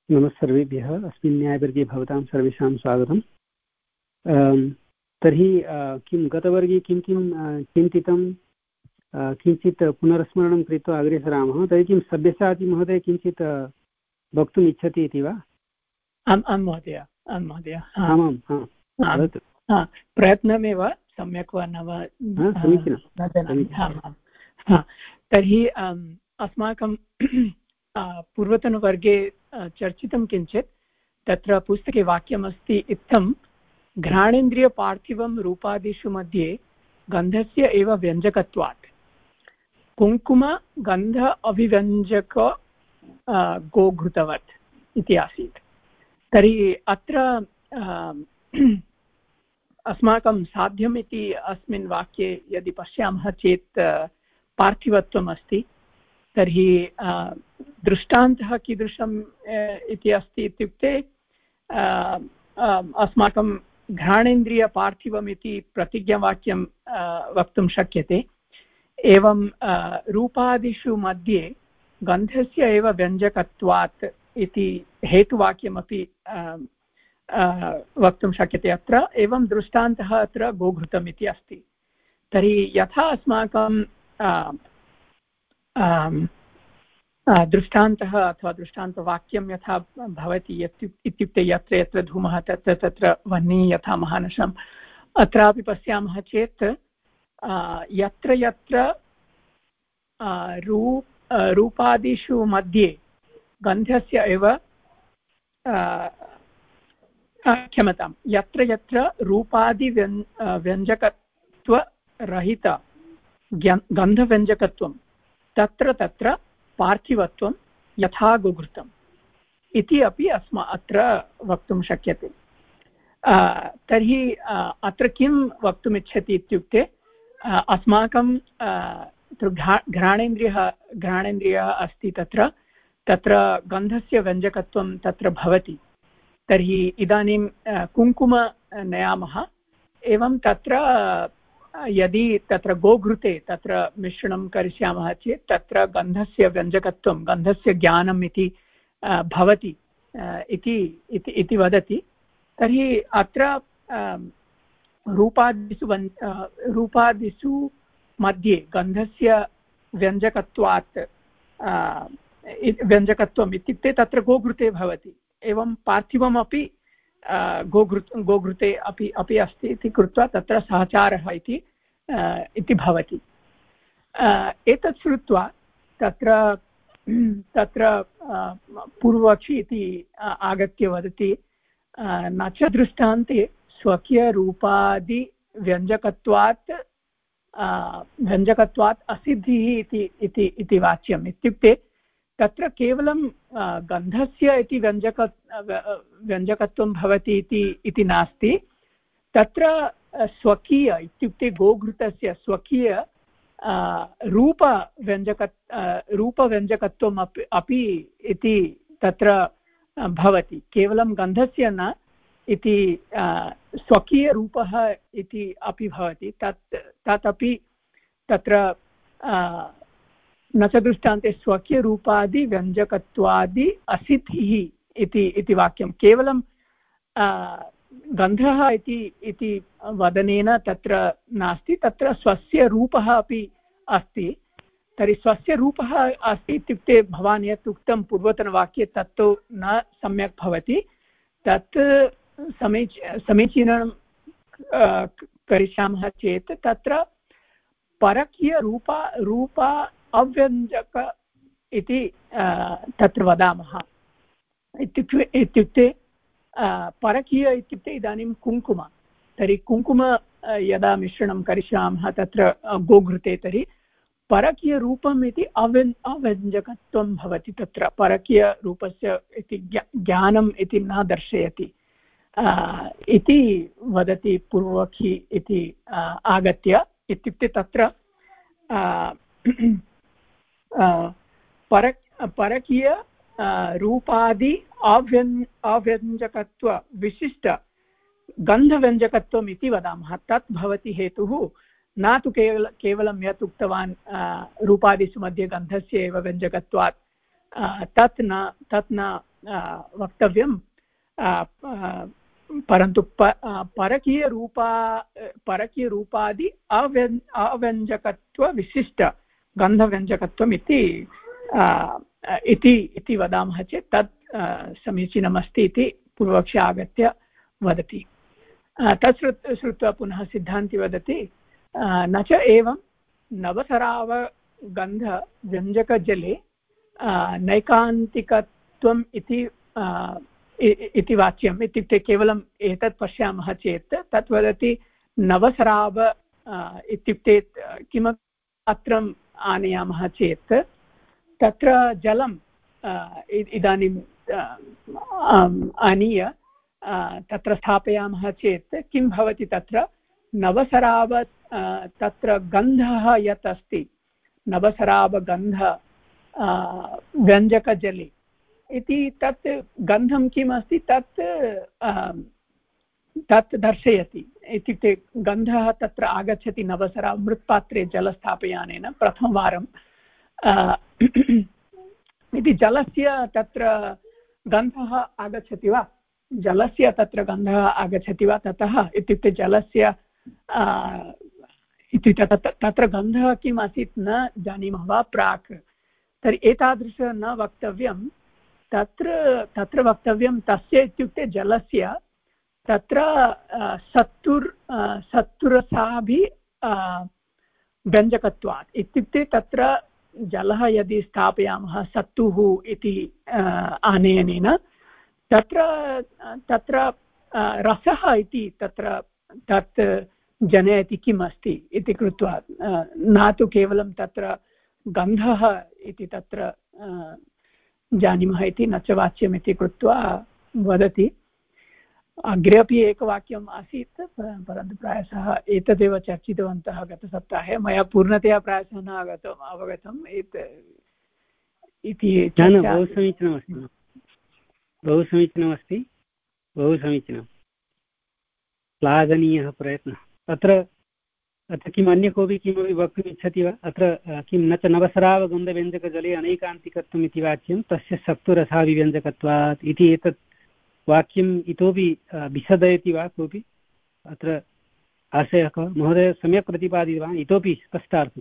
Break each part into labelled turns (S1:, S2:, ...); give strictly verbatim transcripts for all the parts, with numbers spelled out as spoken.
S1: नमः सर्वेभ्यः। अस्मिन् न्यायवर्गे भवतां सर्वेषां स्वागतम्। तर्हि किं गतवर्गे किं किं चिन्तितं किञ्चित् पुनर्स्मरणं कृत्वा अग्रे सरामः। तर्हि किं सब्यसाची महोदय किञ्चित् वक्तुम् इच्छति इति वा?
S2: आम् आं महोदय आं महोदय
S1: आमां
S2: प्रयत्नमेव सम्यक् वा न वा
S1: समीचीनं
S2: न जानामि। तर्हि अस्माकं पूर्वतनवर्गे चर्चितं किञ्चित् तत्र पुस्तके वाक्यमस्ति इत्थं घ्राणेन्द्रियपार्थिवं रूपादिषु मध्ये गन्धस्य एव व्यञ्जकत्वात् कुङ्कुम गन्ध अभिव्यञ्जक गोघृतवत् इति आसीत्। तर्हि अत्र अस्माकं साध्यम् इति अस्मिन् वाक्ये यदि पश्यामः चेत् पार्थिवत्वम् अस्ति। तर्हि दृष्टान्तः कीदृशम् इति अस्ति इत्युक्ते अस्माकं घ्राणेन्द्रियपार्थिवम् इति प्रतिज्ञावाक्यं वक्तुं शक्यते। एवं रूपादिषु मध्ये गन्धस्य एव व्यञ्जकत्वात् इति हेतुवाक्यमपि वक्तुं शक्यते अत्र। एवं दृष्टान्तः अत्र गोघृतम् इति अस्ति। तर्हि यथा अस्माकं दृष्टान्तः अथवा दृष्टान्तवाक्यं यथा भवति इत्युक्ते यत्र यत्र धूमः तत्र तत्र वह्निः यथा महानशम्, अत्रापि पश्यामः चेत् यत्र यत्र रूप रूपादिषु मध्ये गन्धस्य एव क्षमतां यत्र यत्र रूपादिव्यन् व्यञ्जकत्वरहित गन्धव्यञ्जकत्वं तत्र तत्र पार्थिवत्वं यथा गोघृतम् इति अपि अस्मा अत्र वक्तुं शक्यते। तर्हि अत्र किं वक्तुमिच्छति इत्युक्ते अस्माकं घ्राणेन्द्रियः घ्राणेन्द्रियः अस्ति तत्र तत्र गन्धस्य व्यञ्जकत्वं तत्र भवति। तर्हि इदानीं कुङ्कुम नयामः। एवं तत्र यदि तत्र गोघृते तत्र मिश्रणं करिष्यामः चेत् तत्र गन्धस्य व्यञ्जकत्वं गन्धस्य ज्ञानम् इति भवति इति इति वदति। तर्हि अत्र रूपादिषु रूपादिषु मध्ये गन्धस्य व्यञ्जकत्वात् व्यञ्जकत्वम् इत्युक्ते तत्र गोघृते भवति। एवं पार्थिवमपि गोघृ गोघृते अपि अपि अस्ति इति कृत्वा तत्र सहचारः इति इति भवति। एतत् श्रुत्वा तत्र तत्र पूर्वपक्षी इति आगत्य वदति न च दृष्टान्ते स्वकीयरूपादिव्यञ्जकत्वात् व्यञ्जकत्वात् असिद्धिः इति इति इति वाच्यम्। इत्युक्ते तत्र केवलं गन्धस्य इति व्यञ्जक व्यञ्जकत्वं भवति इति इति नास्ति। तत्र स्वकीय इत्युक्ते गोघृतस्य स्वकीय रूपव्यञ्जक रूपव्यञ्जकत्वम् अपि अपि इति तत्र भवति। केवलं गन्धस्य न इति स्वकीयरूपः इति अपि भवति। तत् तत् अपि तत्र न च दृष्टान्ते स्वकीयरूपादि व्यञ्जकत्वादि असिद्धिः इति इति वाक्यं। केवलं गन्धः इति इति वदनेन तत्र नास्ति, तत्र स्वस्य रूपः अपि अस्ति। तर्हि स्वस्य रूपः अस्ति इत्युक्ते भवान् यत् उक्तं पूर्वतनवाक्ये तत्तु न सम्यक् भवति। तत् समीची समीचीनं करिष्यामः चेत् तत्र परकीयरूपा रूपा अव्यञ्जक इति तत्र वदामः। इत्युक्ते इत्युक्ते परकीय इत्युक्ते इदानीं कुङ्कुम। तर्हि कुङ्कुम यदा मिश्रणं करिष्यामः तत्र गोघृते तर्हि परकीयरूपम् इति अव्यन् अव्यञ्जकत्वं भवति। तत्र परकीयरूपस्य इति ज्ञानम् इति न दर्शयति इति वदति पूर्वपक्षी इति आगत्य। इत्युक्ते तत्र पर परकीय रूपादि अव्यन् अव्यञ्जकत्व विशिष्ट गन्धव्यञ्जकत्वम् इति वदामः। तत् भवति हेतुः, न तु केवल केवलं यत् उक्तवान् रूपादिषु मध्ये गन्धस्य एव व्यञ्जकत्वात् तत् न तत् न वक्तव्यं परन्तु प परकीयरूपा परकीयरूपादि अव्यन् अव्यञ्जकत्वविशिष्ट गन्धव्यञ्जकत्वम् इति इति इति वदामः चेत् तत् समीचीनमस्ति इति पूर्वपक्षे आगत्य वदति। तत् श्रुत्वा श्रुत्वा पुनः सिद्धान्ती वदति न च एवं नवसरावगन्धव्यञ्जकजले नैकान्तिकत्वम् इति इति वाच्यम्। इत्युक्ते केवलम् एतत् पश्यामः चेत् तत् वदति नवसराव इत्युक्ते किमपि पात्रम् आनयामः चेत् तत्र जलम् इदानीं आनीय तत्र स्थापयामः चेत् किं भवति तत्र नवसराव तत्र गन्धः यत् अस्ति नवसरावगन्ध व्यञ्जकजले इति तत् गन्धं किम् अस्ति तत् तत् दर्शयति। इत्युक्ते गन्धः तत्र आगच्छति नवसराव मृत्पात्रे जलस्थापयानेन प्रथमवारं इति जलस्य तत्र गन्धः आगच्छति वा जलस्य तत्र गन्धः आगच्छति वा ततः इत्युक्ते जलस्य इत्युक्ते तत्र गन्धः किम् आसीत् न जानीमः वा प्राक् तर्हि एतादृश न वक्तव्यं तत्र तत्र वक्तव्यं तस्य इत्युक्ते जलस्य तत्र सत्तुर् सत्तुरसाभि व्यञ्जकत्वात् इत्युक्ते तत्र जलः यदि स्थापयामः सत्तुः इति आनयनेन तत्र तत्र रसः इति तत्र तत् जनयति किम् अस्ति इति कृत्वा न तु केवलं तत्र गन्धः इति तत्र जानीमः इति न च वाच्यम् इति कृत्वा वदति। अग्रे अपि एकवाक्यम् आसीत् परन्तु प्रायशः एतदेव चर्चितवन्तः गतसप्ताहे मया पूर्णतया प्रायशः न आगतम् अवगतम् एत् इति
S1: बहु समीचीनमस्ति बहु समीचीनमस्ति बहु समीचीनं श्लाघनीयः प्रयत्नः। अत्र अत्र किम् अन्य कोऽपि किमपि वक्तुम् इच्छति वा? अत्र किं न च नवसरावगन्धव्यञ्जकजले अनैकान्तिकत्वम् इति वाच्यं तस्य सत्तुरसाभिव्यञ्जकत्वात् इति एतत् वाक्यम् इतोपि विशदयति वा कोऽपि? अत्र आशयः कः? महोदय सम्यक् प्रतिपादितवान् इतोपि स्पष्टार्थम्।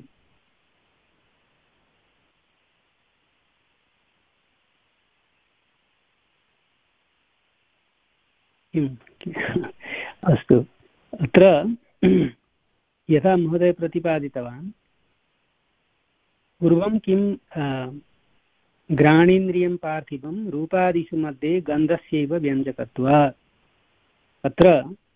S1: अस्तु अत्र यथा महोदय प्रतिपादितवान् पूर्वं किं घ्राणेन्द्रियं पार्थिवं रूपादिषु मध्ये गन्धस्यैव व्यञ्जकत्वात् अत्र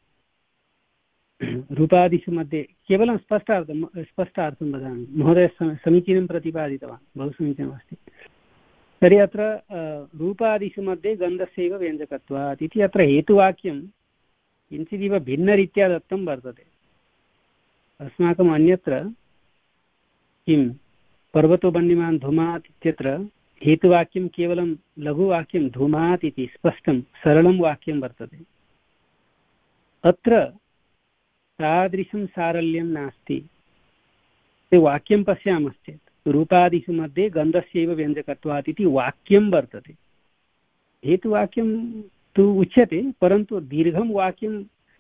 S1: रूपादिषु मध्ये केवलं स्पष्टार्थं स्पष्टार्थं वदामि महोदय समीचीनं प्रतिपादितवान् बहु समीचीनमस्ति। तर्हि अत्र रूपादिषु मध्ये गन्धस्यैव व्यञ्जकत्वात् इति अत्र हेतुवाक्यं किञ्चिदिव भिन्नरीत्या दत्तं वर्तते। अस्माकम् अन्यत्र किं पर्वतो वह्निमान् धूमात् इत्यत्र हेतुवाक्यं केवलं लघुवाक्यं धूमात् इति स्पष्टं सरलं वाक्यं वर्तते। अत्र तादृशं सारल्यं नास्ति। ते वाक्यं पश्यामश्चेत् रूपादिषु मध्ये गन्धस्यैव व्यञ्जकत्वात् इति वाक्यं वर्तते। हेतुवाक्यं तु उच्यते परन्तु दीर्घं वाक्यं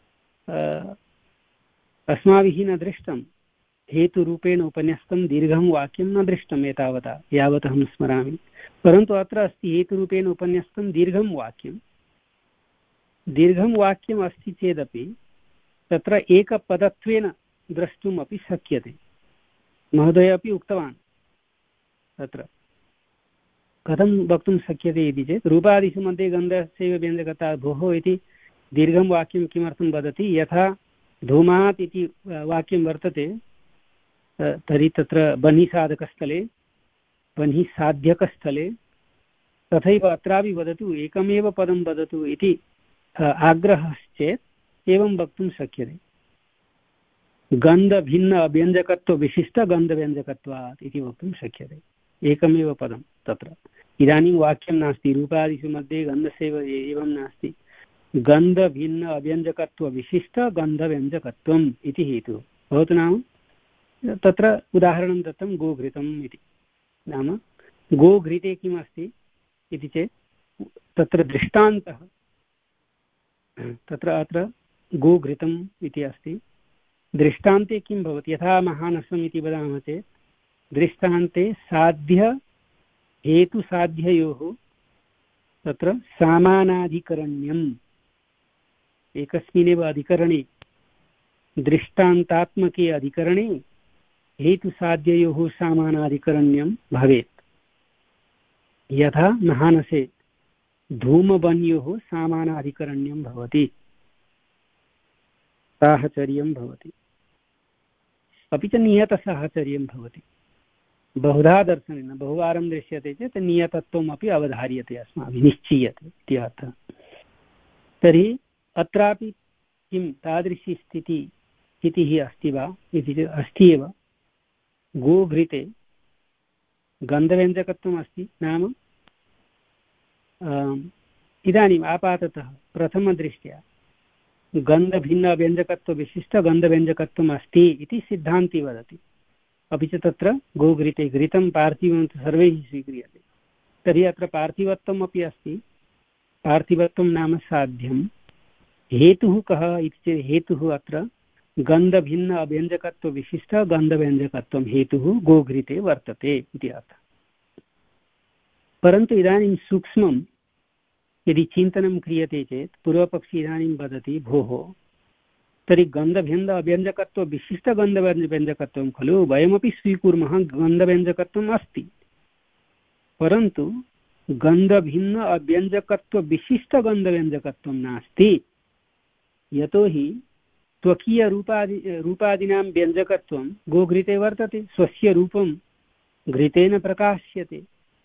S1: अस्माभिः न दृष्टं। हेतुरूपेण उपन्यस्तं दीर्घं वाक्यं न दृष्टम् एतावता यावत् अहं स्मरामि। परन्तु अत्र अस्ति हेतुरूपेण उपन्यस्तं दीर्घं वाक्यं। दीर्घं वाक्यम् अस्ति चेदपि तत्र एकपदत्वेन द्रष्टुम् अपि शक्यते। महोदय अपि उक्तवान् तत्र कथं वक्तुं शक्यते इति चेत् रूपादिषु मध्ये गन्धस्यैव व्यञ्जकता भोः इति दीर्घं वाक्यं किमर्थं वदति? यथा धूमात् इति वाक्यं वर्तते तर्हि तत्र बह्निसाधकस्थले बह्निसाध्यकस्थले तथैव अत्रापि वदतु एकमेव पदं वदतु इति आग्रहश्चेत् एवं वक्तुं शक्यते। गन्धभिन्न व्यञ्जकत्वविशिष्टगन्धव्यञ्जकत्वात् इति वक्तुं शक्यते। एकमेव पदं तत्र इदानीं वाक्यं नास्ति रूपादिषु मध्ये गन्धस्यैव एवं नास्ति। गन्धभिन्न अव्यञ्जकत्वविशिष्टगन्धव्यञ्जकत्वम् इति हेतुः। भवतु नाम तत्र उदाहरणं दत्तं गोघृतम् इति। नाम गोघृते किम् अस्ति इति चेत् तत्र दृष्टान्तः तत्र अत्र गोघृतम् इति अस्ति। दृष्टान्ते किं भवति, यथा महानसम् इति वदामः चेत् दृष्टान्ते साध्य हेतुसाध्ययोः तत्र सामानाधिकरण्यम्, एकस्मिन्नेव अधिकरणे दृष्टान्तात्मके अधिकरणे हेतुसाध्ययोः सामानाधिकरण्यं भवेत्। यथा महानसे धूमवन्योः सामानाधिकरण्यं भवति, साहचर्यं भवति, अपि च नियतसाहचर्यं भवति। बहुधा दर्शनेन बहुवारं दृश्यते चेत् नियतत्वम् अपि अवधार्यते, अस्माभिः निश्चीयते इति अर्थः। तर्हि अत्रापि किं तादृशी स्थितिः स्थितिः अस्ति वा इति चेत् अस्ति एव। गोघृते गन्धव्यञ्जकत्वम् अस्ति, नाम इदानीम् आपाततः प्रथमदृष्ट्या गन्धभिन्नव्यञ्जकत्वविशिष्टगन्धव्यञ्जकत्वम् अस्ति इति सिद्धान्ती वदति। अपि च तत्र गोघृते घृतं पार्थिवं सर्वैः स्वीक्रियते। तर्हि अत्र पार्थिवत्वम् अपि अस्ति। पार्थिवत्वं नाम साध्यं। हेतुः कः इति चेत् हेतुः अत्र गन्धभिन्न अव्यञ्जकत्वविशिष्टगन्धव्यञ्जकत्वं हेतुः गोघृते वर्तते इति अर्थः। परन्तु इदानीं सूक्ष्मं यदि चिन्तनं क्रियते चेत् पूर्वपक्षी इदानीं वदति, भोः तर्हि गन्धभिन्न अव्यञ्जकत्वविशिष्टगन्धव्यञ्जकत्वं खलु, वयमपि स्वीकुर्मः गन्धव्यञ्जकत्वम् अस्ति, परन्तु गन्धभिन्न अव्यञ्जकत्वविशिष्टगन्धव्यञ्जकत्वं नास्ति। यतोहि त्वकीयरूपादि रूपादीनां व्यञ्जकत्वं गोघृते वर्तते, स्वस्य रूपं घृतेन प्रकाश्यते,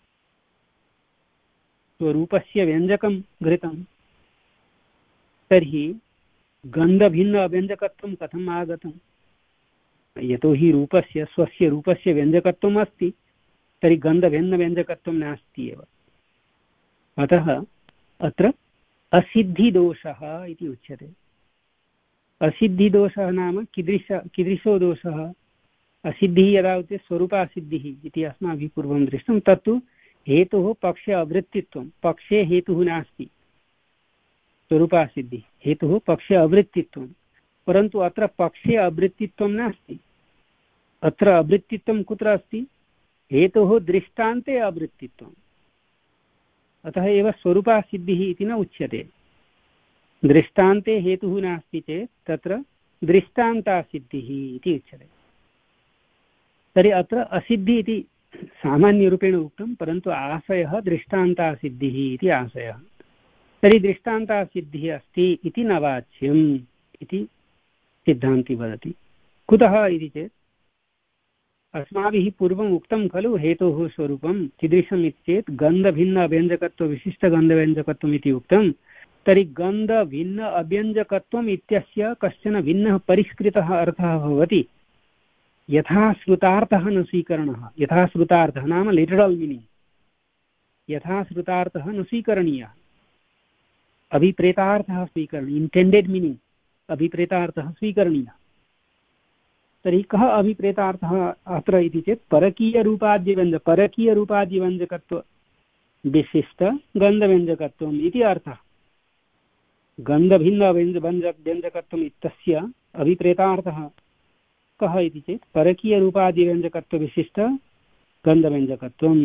S1: स्वरूपस्य व्यञ्जकं घृतं। तर्हि गन्धभिन्न अव्यञ्जकत्वं कथम् आगतं? यतोहि रूपस्य स्वस्य रूपस्य व्यञ्जकत्वम् अस्ति, तर्हि गन्धभिन्नव्यञ्जकत्वं नास्ति एव। अतः अत्र असिद्धिदोषः इति उच्यते। असिद्धिदोषः नाम कीदृश कीदृशो दोषः? असिद्धिः यदा उच्यते स्वरूपासिद्धिः इति अस्माभिः पूर्वं दृष्टं, तत्तु हेतुः पक्षे अवृत्तित्वं, पक्षे हेतुः नास्ति। स्वरूपासिद्धिः हेतुः पक्षे अवृत्तित्वं, परन्तु अत्र पक्षे अवृत्तित्वं नास्ति। अत्र अवृत्तित्वं कुत्र अस्ति? हेतुः दृष्टान्ते अवृत्तित्वम्। अतः एव स्वरूपासिद्धिः इति न उच्यते। दृष्टान्ते हेतुः नास्ति चेत् तत्र दृष्टान्तासिद्धिः इति उच्यते। तर्हि अत्र असिद्धिः इति सामान्यरूपेण उक्तं, परन्तु आशयः दृष्टान्तासिद्धिः इति आशयः। तर्हि दृष्टान्तासिद्धिः अस्ति इति न वाच्यम् इति सिद्धान्ती वदति। कुतः इति चेत् अस्माभिः पूर्वम् उक्तं खलु हेतोः स्वरूपं कीदृशम् इति चेत् गन्धभिन्न अव्यञ्जकत्वविशिष्टगन्धव्यञ्जकत्वम् इति उक्तं। तर्हि गन्धभिन्न अव्यञ्जकत्वम् इत्यस्य कश्चन भिन्नः परिष्कृतः अर्थः भवति। यथा श्रुतार्थः न स्वीकरणः, यथा श्रुतार्थः नाम लिटरल् मीनिङ्ग्, यथा श्रुतार्थः न स्वीकरणीयः, अभिप्रेतार्थः स्वीकरणीयः, इण्टेण्डेड् मीनिङ्ग् अभिप्रेतार्थः स्वीकरणीयः। तर्हि कः अभिप्रेतार्थः अत्र इति चेत् परकीयरूपाद्यव्यञ्ज परकीयरूपाद्यव्यञ्जकत्व विशिष्ट गन्धव्यञ्जकत्वम् इति अर्थः। गन्धभिन्न व्यञ्जकत्वम् इत्यस्य अभिप्रेतार्थः कः इति चेत् परकीयरूपादिव्यञ्जकत्वविशिष्ट गन्धव्यञ्जकत्वम्।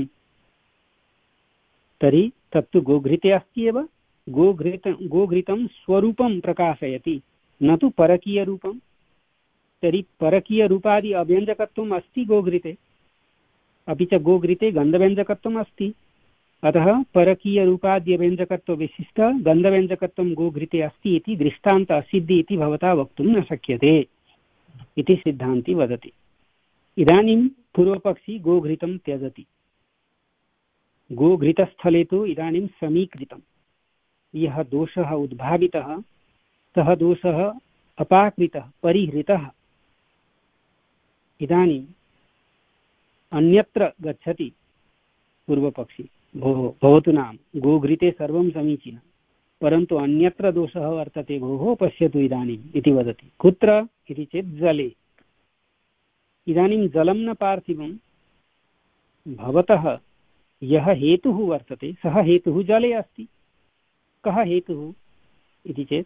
S1: तर्हि तत्तु गोघृते अस्ति एव। गोघृत गोघृतं स्वरूपं प्रकाशयति, न तु परकीयरूपं। तर्हि परकीयरूपादि अव्यञ्जकत्वम् अस्ति गोघृते, अपि च गोघृते गन्धव्यञ्जकत्वम् अस्ति। अतः परकीयरूपाद्यव्यञ्जकत्वविशिष्ट गन्धव्यञ्जकत्वं गोघृते अस्ति इति दृष्टान्त असिद्धि इति भवता वक्तुं न शक्यते इति सिद्धान्ती वदति। इदानीं पूर्वपक्षी गोघृतं त्यजति। गोघृतस्थले तु इदानीं समीकृतं यः दोषः उद्भावितः सः दोषः अपाकृतः परिहृतः। इदानीम् अन्यत्र गच्छति पूर्वपक्षी, भोः भवतु नाम गोघृते सर्वं समीचीनं, परन्तु अन्यत्र दोषः वर्तते भोः पश्यतु इदानीम् इति वदति। कुत्र इति चेत् जले। इदानीं जलं न पार्थिवं, भवतः यः हेतुः वर्तते सः हेतुः जले अस्ति। कः हेतुः इति चेत्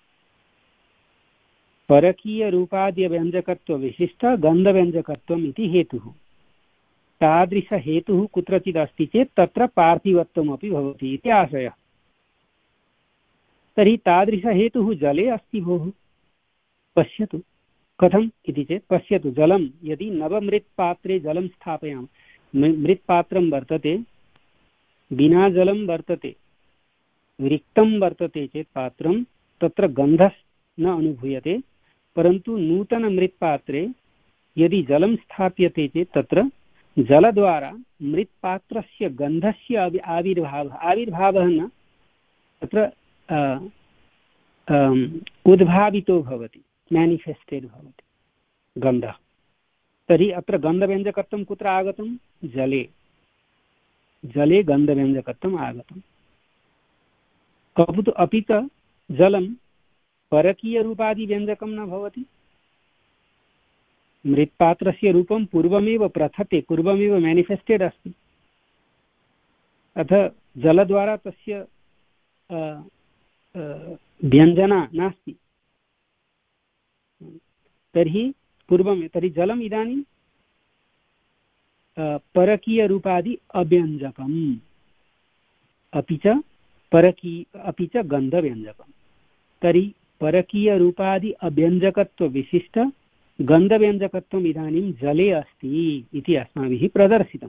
S1: परकीयरूपाद्यव्यञ्जकत्वविशिष्ट गन्धव्यञ्जकत्वम् इति हेतुः। तादृशहेतुः कुत्रचित् अस्ति चेत् तत्र पार्थिवत्वमपि भवति इति आशयः। तर्हि तादृशहेतुः जले अस्ति भोः। पश्यतु कथम् इति चेत् पश्यतु, जलं यदि नवमृत्पात्रे जलं स्थापयामः, मृत्पात्रं वर्तते, विना जलं वर्तते, रिक्तं वर्तते चेत् पात्रं, तत्र गन्धः न अनुभूयते। परन्तु नूतनमृत्पात्रे यदि जलं स्थाप्यते चेत् तत्र जलद्वारा मृत्पात्रस्य गन्धस्य आविर्भावः आविर्भावः न तत्र उद्भावितो भवति, मैनिफेस्टेड् भवति गन्धः। तर्हि अत्र गन्धव्यञ्जकत्वं कुत्र आगतं? जले। जले गन्धव्यञ्जकत्वम् आगतम्। अपि अपि च जलं परकीयरूपादिव्यञ्जकं न भवति। मृत्पात्रस्य रूपं पूर्वमेव प्रथते, पूर्वमेव मैनिफेस्टेड् अस्ति। अथ जलद्वारा तस्य व्यञ्जना नास्ति। तर्हि पूर्वं तर्हि जलम् इदानीं परकीयरूपादि अव्यञ्जकम्, अपि च परकी अपि च गन्धव्यञ्जकम्। तर्हि परकीयरूपादि अव्यञ्जकत्वविशिष्ट गन्धव्यञ्जकत्वम् इदानीं जले अस्ति इति अस्माभिः प्रदर्शितम्।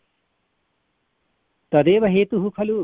S1: तदेव हेतुः खलु।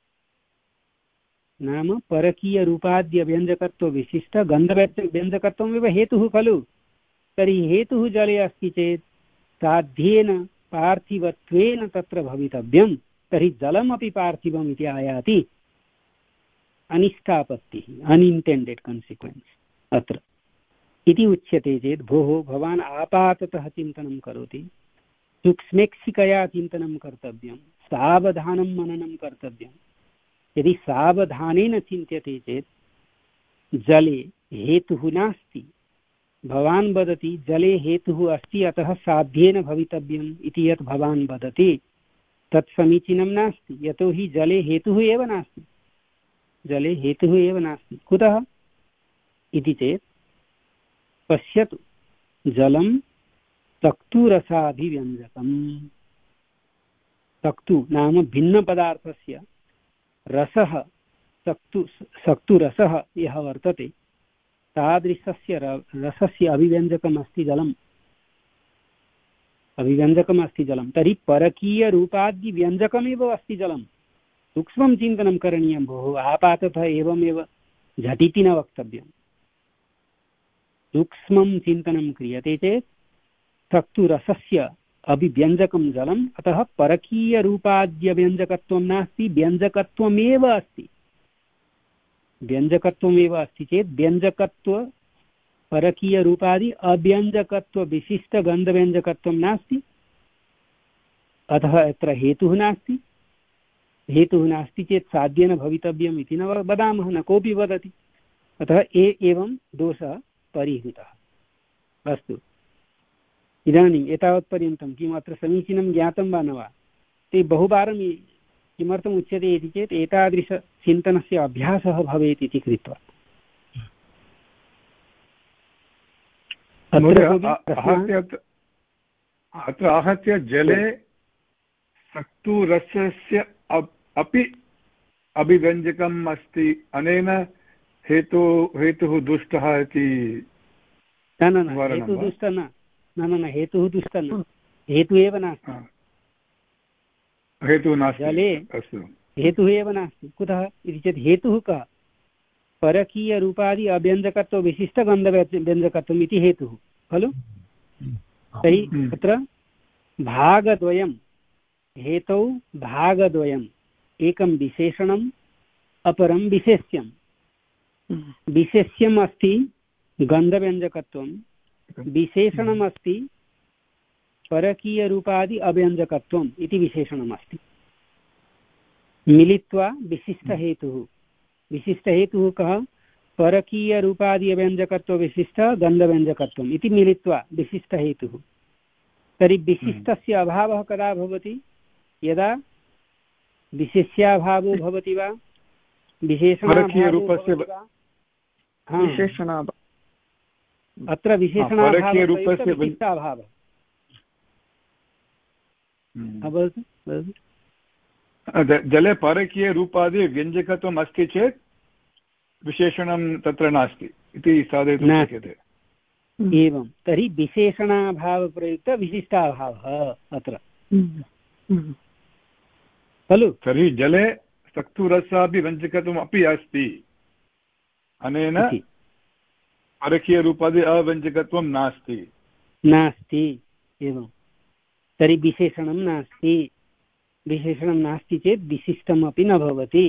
S1: नाम परकीयरूपाद्यव्यञ्जकत्वविशिष्ट गन्धव्यञ्जकत्वमेव हेतुः खलु। तर्हि हेतुः जले अस्ति चेत् साध्येन पार्थिवत्वेन तत्र भवितव्यं। तर्हि जलमपि पार्थिवम् इति आयाति। अनिष्टापत्तिः, अनइण्टेण्डेड् कन्सिक्वेन्स् अत्र इति उच्यते चेत् भोः भवान् आपाततः चिन्तनं करोति, सूक्ष्मेक्षिकया चिन्तनं कर्तव्यं, सावधानं मननं कर्तव्यं। यदि सावधानेन चिन्त्यते चेत् जले हेतुः नास्ति। भवान् वदति जले हेतुः अस्ति अतः साध्येन भवितव्यम् इति यत् भवान् वदति तत् समीचीनं नास्ति। यतोहि जले हेतुः एव नास्ति। जले हेतुः एव नास्ति। कुतः इति चेत् पश्यतु, जलं तक्तुरसाभिव्यञ्जकम्। तक्तु नाम भिन्नपदार्थस्य रसः, सक्तु सक्तुरसः यः वर्तते तादृशस्य रसस्य अभिव्यञ्जकम् अस्ति जलम्। अभिव्यञ्जकम् अस्ति जलं। तर्हि परकीयरूपादिव्यञ्जकमेव अस्ति जलं। सूक्ष्मं चिन्तनं करणीयं भोः। आपाततः एवमेव झटिति न वक्तव्यम्। सूक्ष्मं चिन्तनं क्रियते चेत् सक्तुरसस्य अभिव्यञ्जकं जलम्, अतः परकीयरूपाद्यव्यञ्जकत्वं नास्ति, व्यञ्जकत्वमेव अस्ति। व्यञ्जकत्वमेव अस्ति चेत् व्यञ्जकत्व परकीयरूपादि अव्यञ्जकत्वविशिष्टगन्धव्यञ्जकत्वं नास्ति। अतः अत्र हेतुः नास्ति। हेतुः नास्ति चेत् साध्येन भवितव्यम् इति न वदामः, न कोऽपि वदति। अतः ए एवं दोषः परिहृतः। अस्तु, इदानीम् एतावत्पर्यन्तं किम् अत्र समीचीनं ज्ञातं वा न वा? ते बहुवारं किमर्थम् उच्यते इति चेत् एतादृशचिन्तनस्य अभ्यासः भवेत् इति कृत्वा।
S3: अत्र आहत्य जले सक्तुरसस्य अपि अभिव्यञ्जकम् अस्ति, अनेन हेतु हेतुः दुष्टः इति।
S1: न न न हेतुः दुष्टः न न न हेतुः दुष्टः न, हेतुः एव नास्ति।
S3: हेतुः नास्ति
S1: जले हेतुः एव नास्ति। कुतः इति चेत् हेतुः कः? परकीयरूपादि अव्यञ्जकत्वविशिष्टगन्धव्यञ्जकत्वम् इति हेतुः खलु। तर्हि तत्र भागद्वयं, हेतौ भागद्वयम्, एकं विशेषणम् अपरं विशेष्यं। विशेष्यम् अस्ति गन्धव्यञ्जकत्वं, विशेषणम् अस्ति परकीयरूपादि अव्यञ्जकत्वम् इति विशेषणम् अस्ति। मिलित्वा विशिष्टहेतुः। विशिष्टहेतुः कः? परकीयरूपादि अव्यञ्जकत्वविशिष्ट गन्धव्यञ्जकत्वम् इति मिलित्वा विशिष्टहेतुः। तर्हि विशिष्टस्य अभावः कदा भवति? यदा विशेष्याभावो भवति वा
S3: परकीयरूपस्य
S1: विशेषणाभावः अत्र विशेषणाभावः
S3: जले परकीयरूपादि व्यञ्जकत्वम् अस्ति चेत् विशेषणं तत्र नास्ति इति साधयितुं शक्यते।
S1: एवं तर्हि विशेषणाभावप्रयुक्त विशिष्टाभावः अत्र खलु।
S3: तर्हि जले सक्तुरसापि व्यञ्जकत्वम् अपि अस्ति, अनेन परकीयरूपादि अव्यञ्जकत्वं नास्ति
S1: नास्ति एवं तर्हि विशेषणं नास्ति। विशेषणं नास्ति चेत् विशिष्टमपि न भवति।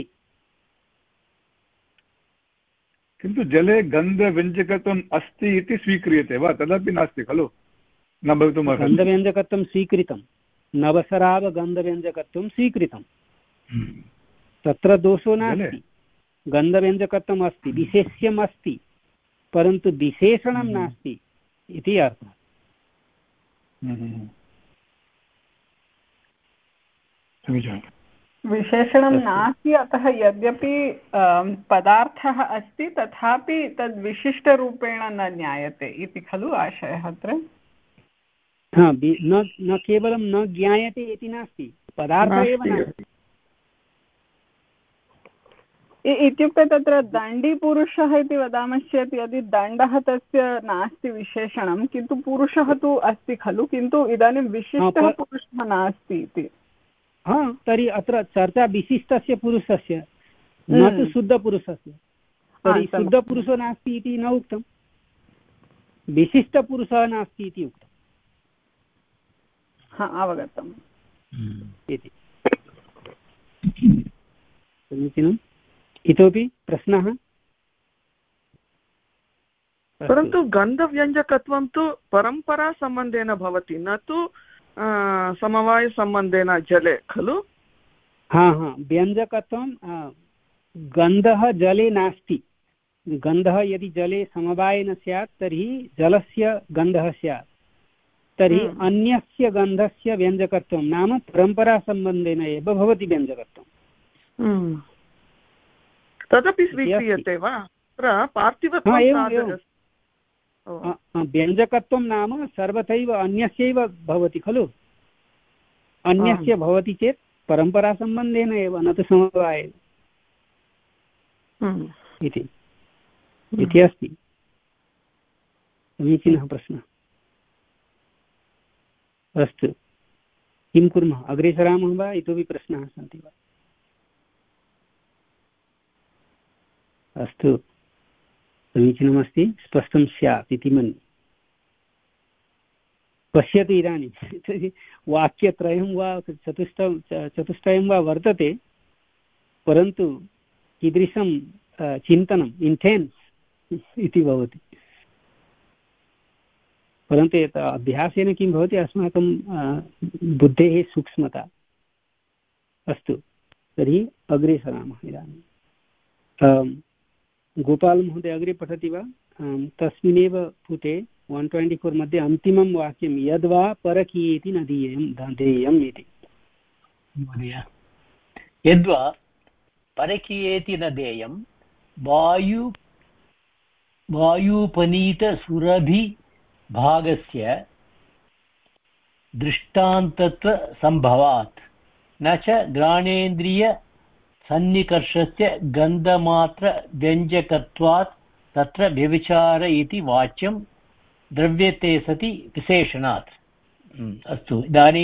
S3: किन्तु जले गन्धव्यञ्जकत्वम् अस्ति इति स्वीक्रियते वा? तदपि नास्ति खलु, न भवितुम् अर्हति।
S1: गन्धव्यञ्जकत्वं स्वीकृतं, नवसरावगन्धव्यञ्जकत्वं स्वीकृतं, तत्र दोषो नास्ति। गन्धव्यञ्जकत्वम् अस्ति, विशेष्यम् अस्ति, परन्तु विशेषणं नास्ति इति अर्थः।
S4: विशेषणं नास्ति, अतः यद्यपि पदार्थः अस्ति तथापि तद् विशिष्टरूपेण न ज्ञायते इति खलु आशयः अत्र।
S1: हा, न न केवलं न ज्ञायते इति नास्ति, पदार्थः एव नास्ति
S4: इत्युक्ते तत्र दण्डीपुरुषः इति वदामश्चेत् यदि दण्डः तस्य नास्ति विशेषणं, किन्तु पुरुषः तु अस्ति खलु, किन्तु इदानीं विशिष्टः पुरुषः नास्ति इति।
S1: हा, तर्हि अत्र चर्चा विशिष्टस्य पुरुषस्य, न तु शुद्धपुरुषस्य। तर्हि शुद्धपुरुषो नास्ति इति न उक्तं, विशिष्टपुरुषः नास्ति इति उक्तम्।
S4: हा, अवगतम्
S1: इति। समीचीनम्। इतोपि प्रश्नः?
S5: परन्तु गन्धव्यञ्जकत्वं तु परम्परासम्बन्धेन भवति, न तु समवायसम्बन्धेन जले खलु।
S1: हा हा, व्यञ्जकत्वं गन्धः जले नास्ति। गन्धः यदि जले समवायेन स्यात् तर्हि जलस्य गन्धः स्यात्, तर्हि अन्यस्य गन्धस्य व्यञ्जकत्वं नाम परम्परासम्बन्धेन एव भवति व्यञ्जकत्वं।
S5: तदपि स्वीक्रियते वा? अत्र पार्थिवत्वं
S1: व्यञ्जकत्वं नाम सर्वथैव अन्यस्यैव भवति खलु। अन्यस्य भवति चेत् परम्परासम्बन्धेन एव, न तु समवायेन इति इति अस्ति। समीचीनः प्रश्नः। अस्तु, किं कुर्मः? अग्रे सरामः वा? इतोपि प्रश्नाः सन्ति वा? अस्तु, समीचीनमस्ति, स्पष्टं स्यात् इति मन्ये। पश्यतु इदानीं वाक्यत्रयं वा चतुष्टयं चतुष्टयं वा वर्तते, परन्तु कीदृशं चिन्तनम्, इन्टेन्स् इति भवति। परन्तु यत् अभ्यासेन किं भवति, अस्माकं बुद्धेः सूक्ष्मता। अस्तु, तर्हि अग्रे सरामः इदानीं। गोपालमहोदय अग्रे पठति वा? तस्मिन्नेव पुटे वन् ट्वेण्टि फोर् मध्ये अन्तिमं वाक्यं, यद्वा परकीयेति न दीयं देयम् इति।
S6: महोदय, यद्वा परकीयेति न देयं वायु वायुपनीतसुरभिभागस्य दृष्टान्तत्वसम्भवात् न च घ्राणेन्द्रियसन्निकर्षस्य गन्धमात्रव्यञ्जकत्वात् तत्र व्यभिचार इति वाच्यं द्रव्यते सति विशेषणात्। अस्तु, इदानीं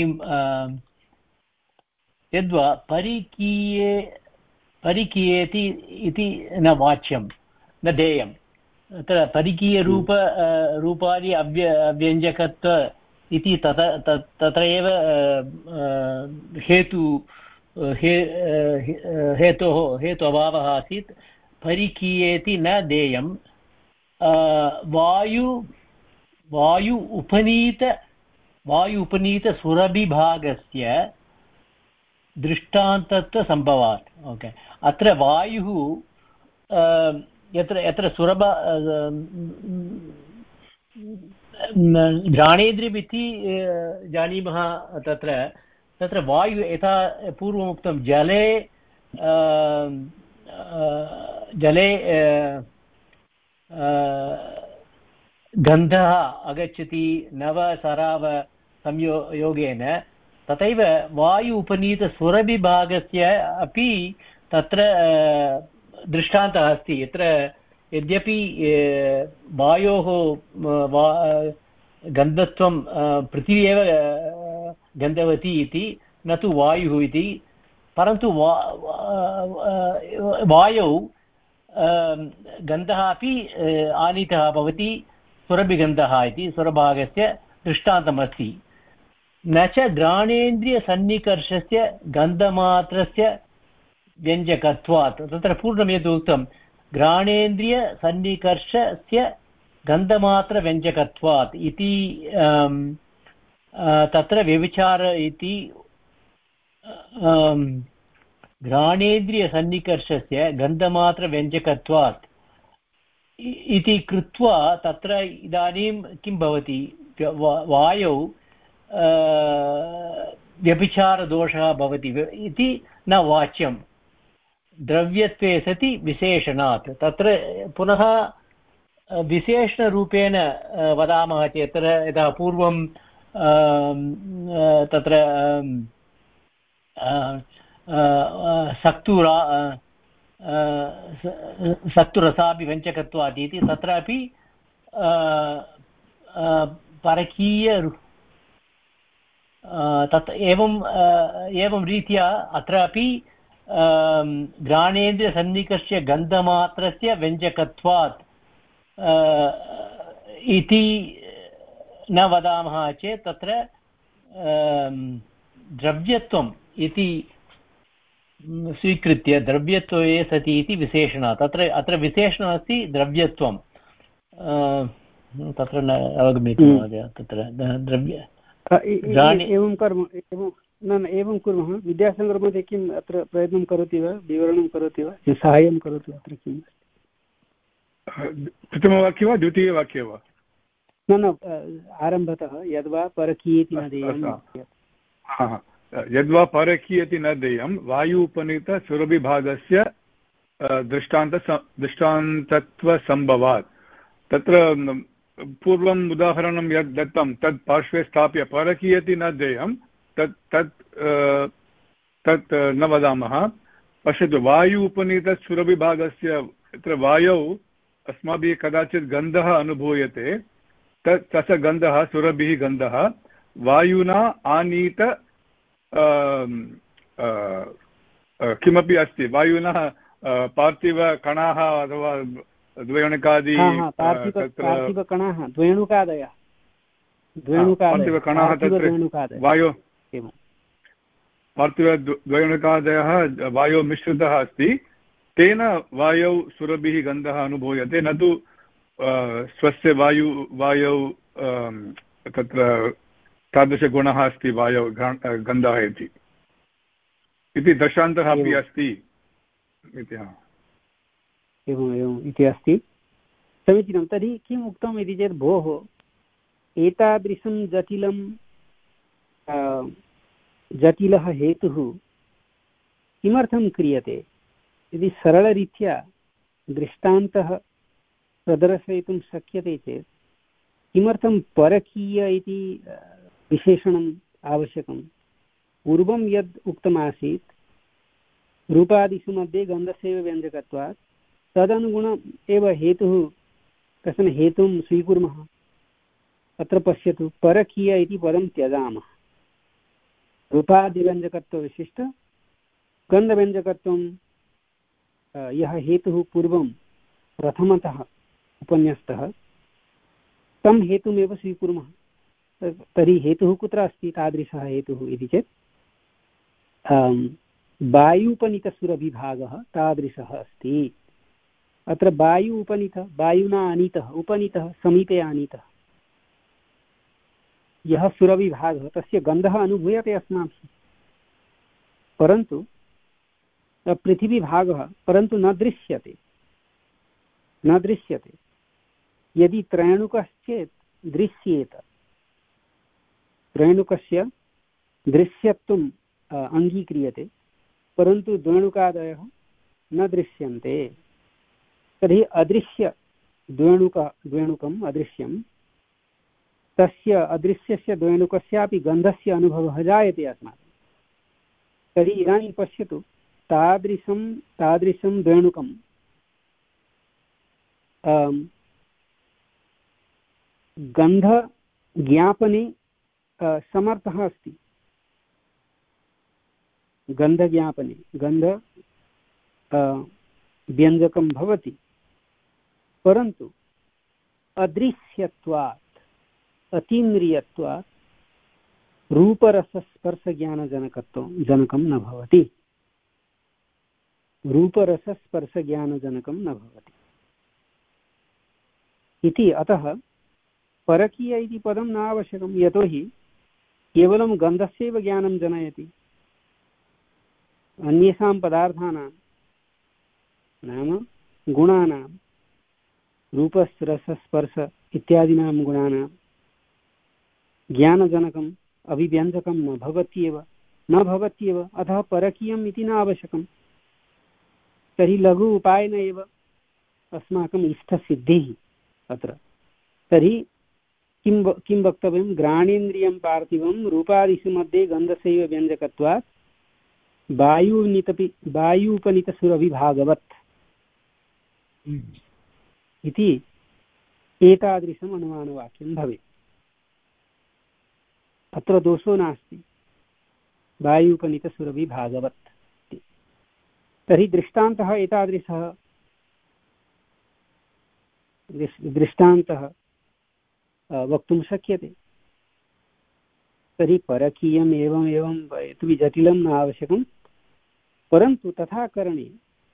S6: यद्वा परिकीये परिकीयेति इति न वाच्यं न देयम्। अत्र परिकीयरूप रूपादि अव्य अव्यञ्जकत्व इति तत तत्र एव हेतु हेतोः हेतु अभावः आसीत्। परिकीयेति न देयं वायु वायु उपनीत वायु उपनीतसुरभिभागस्य दृष्टान्तत्वसम्भवात्। ओके, अत्र वायुः यत्र यत्र सुरभ घ्राणेन्द्रियमिति जानीमः, तत्र तत्र वायु यथा पूर्वमुक्तं जले जले गन्धः आगच्छति नवसराव संयोगेन, तथैव वायु उपनीतस्वरविभागस्य अपि तत्र दृष्टान्तः अस्ति। यत्र यद्यपि वायोः गन्धत्वं पृथिवी एव गन्धवती इति, न तु वायुः इति, परन्तु वा वायौ गन्धः अपि आनीतः भवति सुरभिगन्धः इति सुरभागस्य दृष्टान्तमस्ति। न च घ्राणेन्द्रियसन्निकर्षस्य गन्धमात्रस्य व्यञ्जकत्वात्, तत्र पूर्णं यद् उक्तं घ्राणेन्द्रियसन्निकर्षस्य गन्धमात्रव्यञ्जकत्वात् इति तत्र व्यभिचार इति घ्राणेन्द्रियसन्निकर्षस्य गन्धमात्रव्यञ्जकत्वात् इति कृत्वा तत्र इदानीं किं भवति, वायौ व्यभिचारदोषः भवति इति न वाच्यं, द्रव्यत्वे सति विशेषणात्। तत्र पुनः विशेषणरूपेण वदामः चेत् यथा पूर्वं तत्र सक्तुरा सक्तुरसाभिव्यञ्जकत्वात् इति तत्रापि परकीय तत् एवं एवं रीत्या अत्रापि घ्राणेन्द्रियसन्निकर्ष्य गन्धमात्रस्य व्यञ्जकत्वात् इति न वदामः चेत् तत्र द्रव्यत्वम् इति स्वीकृत्य द्रव्यत्वे सति इति विशेषणः, तत्र अत्र विशेषणम् अस्ति द्रव्यत्वं, तत्र न अवगम्यते महोदय। तत्र द्रव्य
S1: एवं कर्म एवं न न एवं कुर्मः। विद्यासङ्गरमध्ये किम् अत्र प्रयत्नं करोति वा, विवरणं करोति वा, साहाय्यं करोति वा? अत्र किम्
S3: प्रथमवाक्ये वा द्वितीयवाक्ये वा?
S1: न न आरम्भतः यद्वा परकीयेति न देयं,
S3: यद्वा परकीयेति न देयं वायु उपनीत सुरभिभागस्य दृष्टान्त दृष्टान्तत्वसम्भवात्। तत्र पूर्वम् उदाहरणं यद् दत्तं तत् पार्श्वे स्थाप्य परकीयेति न देयं तत् तत् तत् न वदामः। पश्यतु, वायु उपनीतसुरभिभागस्य यत्र वायौ अस्माभिः कदाचित् गन्धः अनुभूयते, तत् तस्य गन्धः सुरभिः गन्धः वायुना आनीत किमपि अस्ति, वायुना पार्थिवकणाः अथवा द्वयणुकादि
S1: पार्थिवकणाः द्वयणुकादयः
S3: पार्थिवकणाः तत्र वायो पार्थिवद्वयणुकादयः वायो मिश्रितः अस्ति, तेन वायौ सुरभिः गन्धः अनुभूयते, न तु स्वस्य वायु वायौ तत्र तादृशगुणः अस्ति वायौ गन्धः इति इति दृष्टान्तः अपि अस्ति इति।
S1: एवम् एवम् इति अस्ति। समीचीनं। तर्हि किम् उक्तम् इति चेत् भोः एतादृशं जटिलं जटिलः हेतुः किमर्थं क्रियते यदि सरलरीत्या दृष्टान्तः प्रदर्शयितुं शक्यते चेत् किमर्थं परकीय इति विशेषणम् आवश्यकं? पूर्वं यद् उक्तमासीत् रूपादिषु मध्ये गन्धस्यैव व्यञ्जकत्वात् तदनुगुणम् एव हेतुः कश्चन हेतुं स्वीकुर्मः। अत्र पश्यतु, परकीय इति पदं त्यजामः। रूपादिव्यञ्जकत्वविशिष्ट गन्धव्यञ्जकत्वं यः हेतुः पूर्वं प्रथमतः उपन्यस्तः तं हेतुमेव स्वीकुर्मः। तर्हि हेतुः कुत्र अस्ति तादृशः हेतुः इति चेत् वायुपनीतसुरभिभागः तादृशः अस्ति। अत्र वायु उपनीतः, वायुना आनीतः, उपनीतः समीपे आनीतः यः सुरभिभागः तस्य गन्धः अनुभूयते अस्माभिः, परन्तु पृथिवीभागः परन्तु न दृश्यते न दृश्यते यदि त्रयणुकश्चेत् दृश्येत, त्रयणुकस्य दृश्यत्वम् अङ्गीक्रियते, परन्तु द्वयणुकादयः न दृश्यन्ते तर्हि अदृश्य द्वेणुक द्वेणुकम् अदृश्यं तस्य अदृश्यस्य द्वेणुकस्यापि गन्धस्य अनुभवः जायते अस्माभिः। तर्हि इदानीं पश्यतु तादृशं तादृशं द्वेणुकं गन्धज्ञापने समर्थः अस्ति। गन्धज्ञापने गन्ध व्यञ्जकं भवति, परन्तु अदृश्यत्वात् अतीन्द्रियत्वात् रूपरसस्पर्शज्ञानजनकत्वं जनकं न भवति। रूपरसस्पर्शज्ञानजनकं न भवति इति। अतः परकीय इति पदं न आवश्यकं, यतोहि केवलं गन्धस्यैव ज्ञानं जनयति। अन्येषां पदार्थानां नाम गुणानां रूपरसस्पर्श इत्यादीनां गुणानां ज्ञानजनकम् अभिव्यञ्जकं न भवत्येव न भवत्येव अतः परकीयम् इति न आवश्यकं। तर्हि लघु उपायेन एव अस्माकम् इष्टसिद्धिः अत्र। तर्हि किं किं वक्तव्यं? घ्राणेन्द्रियं पार्थिवं रूपादिषु मध्ये गन्धस्यैव व्यञ्जकत्वात् वायुनितपि वायुपनीतसुरभिभागवत् इति एतादृशम् अनुमानवाक्यं भवेत्। अत्र दोषो नास्ति, वायुपनीतसुरभिभागवत्। तर्हि दृष्टान्तः एतादृशः दृष्टान्तः वक्तुं शक्यते। तर्हि परकीयम् एवम् एवं इति जटिलं न आवश्यकं, परन्तु तथा करणे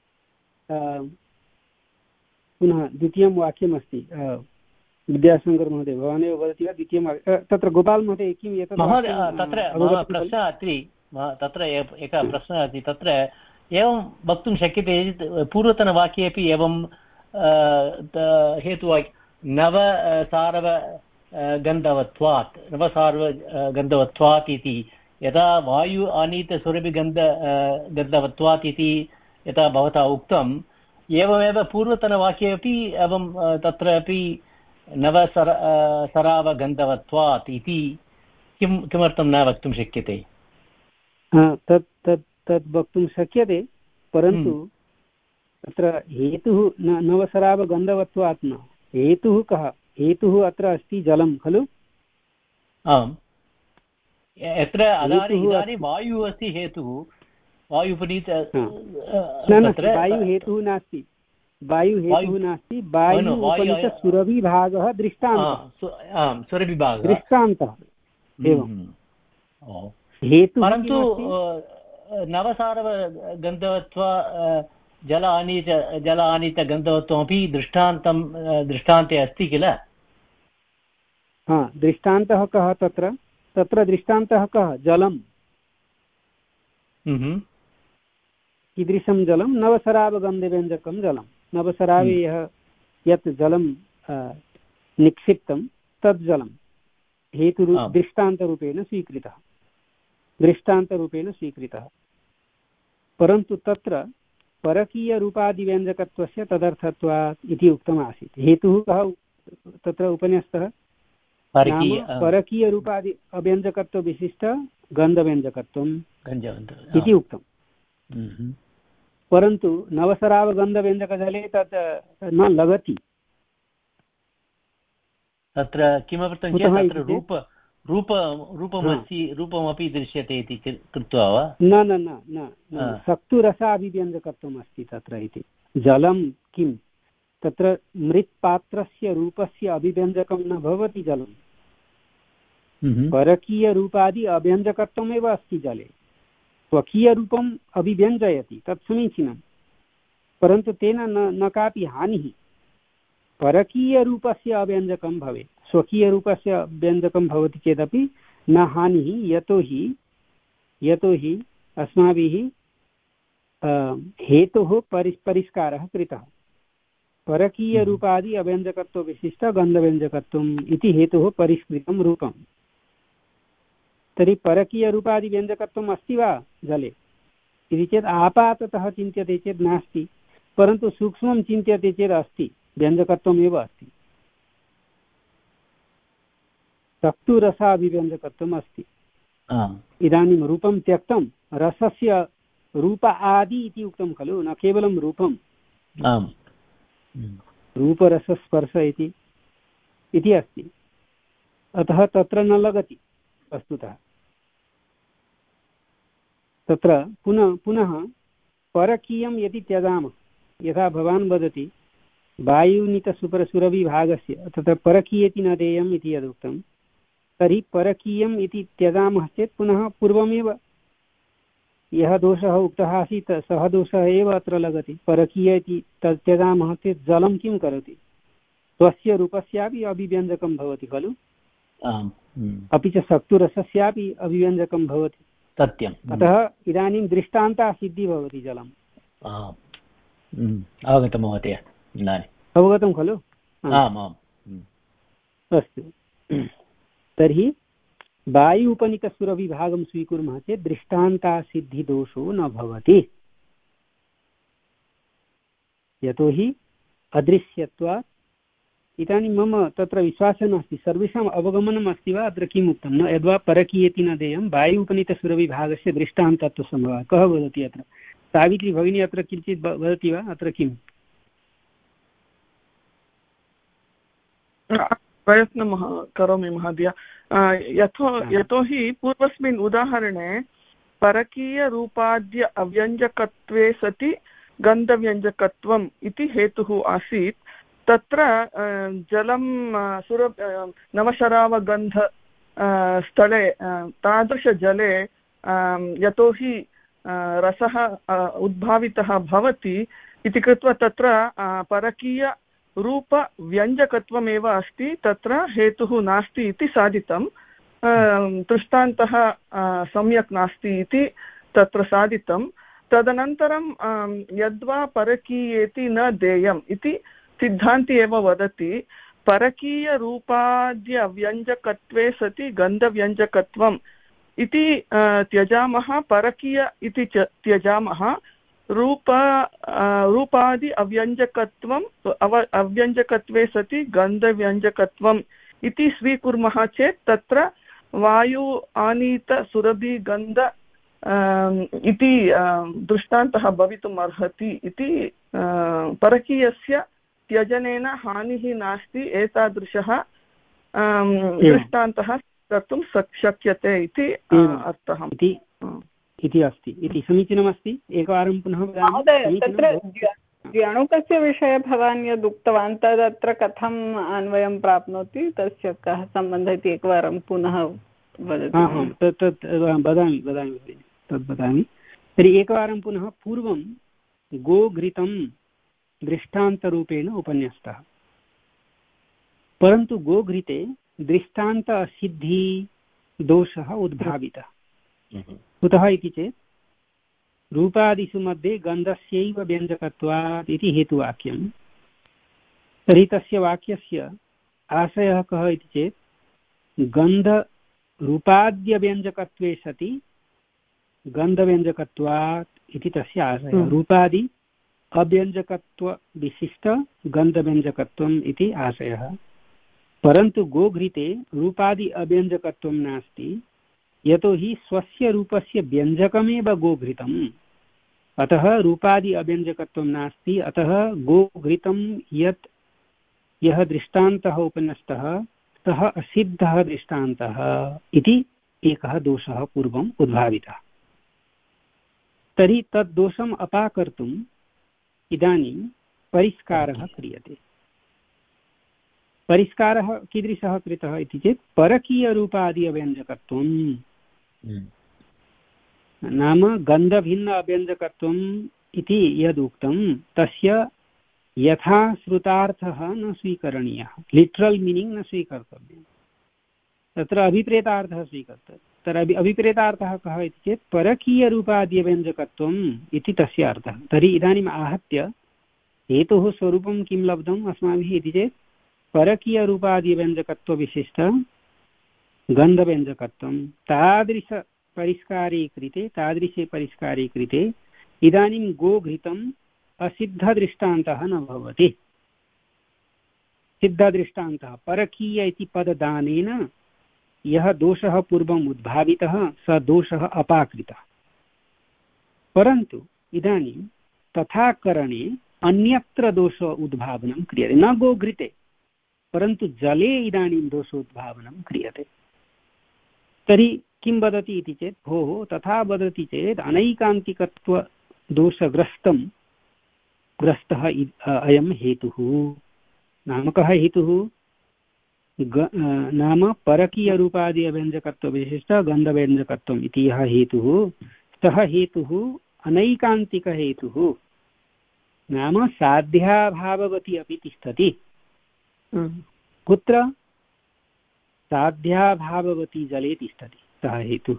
S1: पुनः द्वितीयं वाक्यमस्ति। विद्याशङ्कर महोदय भवानेव वदति वा? द्वितीयं तत्र गोपाल महोदय किम् एतत्
S6: तत्र प्रश्नः अस्ति, तत्र एकः प्रश्नः अस्ति। तत्र एवं वक्तुं शक्यते पूर्वतनवाक्ये अपि एवं हेतुवाक्य नवसारव गन्धवत्वात् नवसार्व गन्धवत्वात् इति यदा वायु आनीतसुरभिगन्ध गन्धवत्वात् इति यथा भवता उक्तम्, एवमेव पूर्वतनवाक्ये अपि एवं तत्र अपि नवसर सरावगन्धवत्वात् इति किं किमर्थं न वक्तुं शक्यते?
S1: तत् तत् तद् वक्तुं शक्यते, परन्तु तत्र हेतुः नवसरावगन्धवत्वात् न। हेतुः कः? हेतुः अत्र अस्ति जलं खलु?
S6: आम्, यत्र इदानीं वायुः अस्ति हेतुः। वायुपनीत
S1: वायुः हेतुः नास्ति, वायुः हेतुः नास्ति, वायुपनीतसुरभिभागः दृष्टान्तः।
S6: सुरभिभागः
S1: दृष्टान्तः एवं हेतुः।
S6: परन्तु नवसारव गन्धवत्व जल आनीत जल आनीतगन्धवत्वमपि दृष्टान्तं दृष्टान्ते अस्ति किल?
S1: हा, दृष्टान्तः कः तत्र? तत्र दृष्टान्तः कः? जलं। कीदृशं जलं? नवसरावगन्धव्यञ्जकं जलं। नवसरावे यः यत् जलं निक्षिप्तं तत् जलं हेतुरु दृष्टान्तरूपेण स्वीकृतः दृष्टान्तरूपेण स्वीकृतः परन्तु तत्र परकीयरूपादिव्यञ्जकत्वस्य तदर्थत्वात् इति उक्तमासीत्। हेतुः कः तत्र उपन्यस्तः? परकीयरूपादि अव्यञ्जकत्वविशिष्ट गन्धव्यञ्जकत्वम् इति उक्तम्। परन्तु नवसरावगन्धव्यञ्जकजले तत् न लगति।
S6: तत्र किमर्थं चेत् तत्र रूप रूप रूपमस्ति, रूपमपि दृश्यते इति कृत्वा वा?
S1: न न न न सक्तुरसाभिव्यञ्जकत्वम् अस्ति तत्र इति। जलं किं तत्र मृत्पात्रस्य रूपस्य अभिव्यञ्जकं न भवति जलं। परकीयरूपादि अभ्यञ्जकत्वमेव अस्ति जले। स्वकीयरूपम् अभिव्यञ्जयति, तत् समीचीनं, परन्तु तेन न न कापि हानिः। परकीयरूपस्य अव्यञ्जकं भवेत्, स्वकीयरूपस्य व्यञ्जकं भवति चेदपि न हानिः, यतोहि यतोहि अस्माभिः हेतोः परि परिष्कारः कृतः। परकीयरूपादि अव्यञ्जकत्वविशिष्टगन्धव्यञ्जकत्वम् इति हेतोः परिष्कृतं रूपम्। तर्हि परकीयरूपादिव्यञ्जकत्वम् अस्ति वा जले? इति चेत् आपाततः चिन्त्यते चेत् नास्ति, परन्तु सूक्ष्मं चिन्त्यते चेत् अस्ति, व्यञ्जकत्वमेव अस्ति। सक्तुरसाभिव्यञ्जकत्वम् अस्ति। इदानीं रूपं त्यक्तं, रसस्य रूप आदि इति उक्तं खलु, न केवलं रूपं। रूपरसस्पर्श इति इति अस्ति, अतः तत्र न लगति वस्तुतः। तत्र पुनः पुनः परकीयं यदि त्यजामः, यथा भवान् वदति वायुनीतसुपरसुरविभागस्य, तत्र परकीयेति न देयम् इति यदुक्तं, तर्हि परकीयम् इति त्यजामः चेत् पुनः पूर्वमेव यः दोषः उक्तः आसीत् सः दोषः एव अत्र लगति। परकीय इति तत् त्यजामः चेत् जलं किं करोति, स्वस्य रूपस्यापि अभिव्यञ्जकं भवति खलु, अपि च सक्तुरसस्यापि अभिव्यञ्जकं भवति,
S6: सत्यम्।
S1: अतः इदानीं दृष्टान्ता सिद्धिः भवति जलम्।
S6: अवगतं महोदय,
S1: अवगतं खलु? अस्तु, तर्हि वायु उपनीतसुरविभागं स्वीकुर्मः चेत् दृष्टान्तासिद्धिदोषो न भवति, यतोहि अदृश्यत्वात्। इदानीं मम तत्र विश्वासः नास्ति, सर्वेषाम् अवगमनम् अस्ति वा अत्र किम् उक्तं, न यद्वा परकीयेति न देयं वायु उपनीतसुरविभागस्य दृष्टान्तत्वसम्भवः। कः वदति अत्र? सावित्री भगिनी अत्र किञ्चित् वदति वा अत्र किम्?
S5: प्रयत्नं करोमि महोदय। यतो यतोहि पूर्वस्मिन् उदाहरणे परकीयरूपाद्य अव्यञ्जकत्वे सति गन्धव्यञ्जकत्वम् इति हेतुः आसीत्। तत्र जलं सुर नवशरावगन्ध स्थले तादृशजले यतोहि रसः उद्भावितः भवति इति कृत्वा तत्र परकीय रूपव्यञ्जकत्वमेव अस्ति, तत्र हेतुः नास्ति इति साधितं। दृष्टान्तः सम्यक् नास्ति इति तत्र साधितं। तदनन्तरं यद्वा परकीयेति न देयम् इति सिद्धान्ति एव वदति, परकीयरूपाद्यव्यञ्जकत्वे सति गन्धव्यञ्जकत्वम् इति त्यजामः, परकीय इति त्यजामः, रूप रूपादि अव्यञ्जकत्वम् अव अव्यञ्जकत्वे सति गन्धव्यञ्जकत्वम् इति स्वीकुर्मः चेत् तत्र वायु आनीत सुरभि गन्ध इति दृष्टान्तः भवितुम् अर्हति इति। परकीयस्य त्यजनेन हानिः नास्ति, एतादृशः दृष्टान्तः कर्तुं शक्यते इति अर्थः
S1: इति अस्ति, इति समीचीनमस्ति। एकवारं पुनः
S4: महोदय, तत्र द्व्यणुकस्य विषये भवान् यद् उक्तवान् तदत्र कथम् अन्वयं प्राप्नोति, तस्य कः सम्बन्धः इति एकवारं पुनः वदतु।
S1: तत् तत् वदामि वदामि तद् वदामि। तर्हि एकवारं पुनः पूर्वं गोघृतं दृष्टान्तरूपेण उपन्यस्तः, परन्तु गोघृते दृष्टान्त असिद्धिः दोषः उद्भावितः। कुतः इति चेत् रूपादिषु मध्ये गन्धस्यैव व्यञ्जकत्वात् इति हेतुवाक्यं। तर्हि तस्य वाक्यस्य आशयः कः इति चेत् गन्धरूपाद्यव्यञ्जकत्वे सति गन्धव्यञ्जकत्वात् इति तस्य आशयः। रूपादि अव्यञ्जकत्वविशिष्ट गन्धव्यञ्जकत्वम् इति आशयः, परन्तु गोघृते रूपादि अव्यञ्जकत्वं नास्ति, यतोहि स्वस्य रूपस्य व्यञ्जकमेव गोघृतम्, अतः रूपादि अव्यञ्जकत्वं नास्ति। अतः गोघृतं यत् यः दृष्टान्तः उपन्यस्तः सः असिद्धः दृष्टान्तः इति एकः दोषः पूर्वम् उद्भावितः। तर्हि तद् दोषम् अपाकर्तुम् इदानीं परिष्कारः क्रियते। परिष्कारः कीदृशः कृतः इति चेत् परकीयरूपादि अव्यञ्जकत्वम्, नाम गन्धभिन्न अव्यञ्जकत्वम् इति यदुक्तं तस्य यथा श्रुतार्थः न स्वीकरणीयः, लिटरल् मीनिङ्ग् न स्वीकर्तव्यं, तत्र अभिप्रेतार्थः स्वीकर्तव्यः। तत्र अभिप्रेतार्थः कः इति चेत् परकीयरूपाद्यव्यञ्जकत्वम् इति तस्य अर्थः। तर्हि इदानीम् आहत्य हेतुः स्वरूपं किं लब्धम् अस्माभिः इति चेत् परकीयरूपादिव्यञ्जकत्वविशिष्ट गन्धव्यञ्जकत्वं, तादृश परिष्कारे कृते तादृशे परिष्कारे कृते इदानीं गोघृतम् असिद्धदृष्टान्तः न भवति। सिद्धदृष्टान्तः परकीय इति पददानेन यः दोषः पूर्वम् उद्भावितः स दोषः अपाकृतः। परन्तु इदानीं तथा करणे अन्यत्र दोष उद्भावनं क्रियते, न गोघृते परन्तु जले इदानीं दोषोद्भावनं क्रियते। तर्हि किं वदति इति चेत् भोः तथा वदति चेत् अनैकान्तिकत्वदोषग्रस्तं ग्रस्तः अयं हेतुः। नाम कः हेतुः? नाम परकीयरूपादि अव्यञ्जकत्वविशिष्ट गन्धव्यञ्जकत्वम् इति यः हेतुः सः हेतुः अनैकान्तिकहेतुः, नाम साध्याभाववती अपि तिष्ठति। कुत्र? साध्याभाववती जले तिष्ठति सः हेतुः।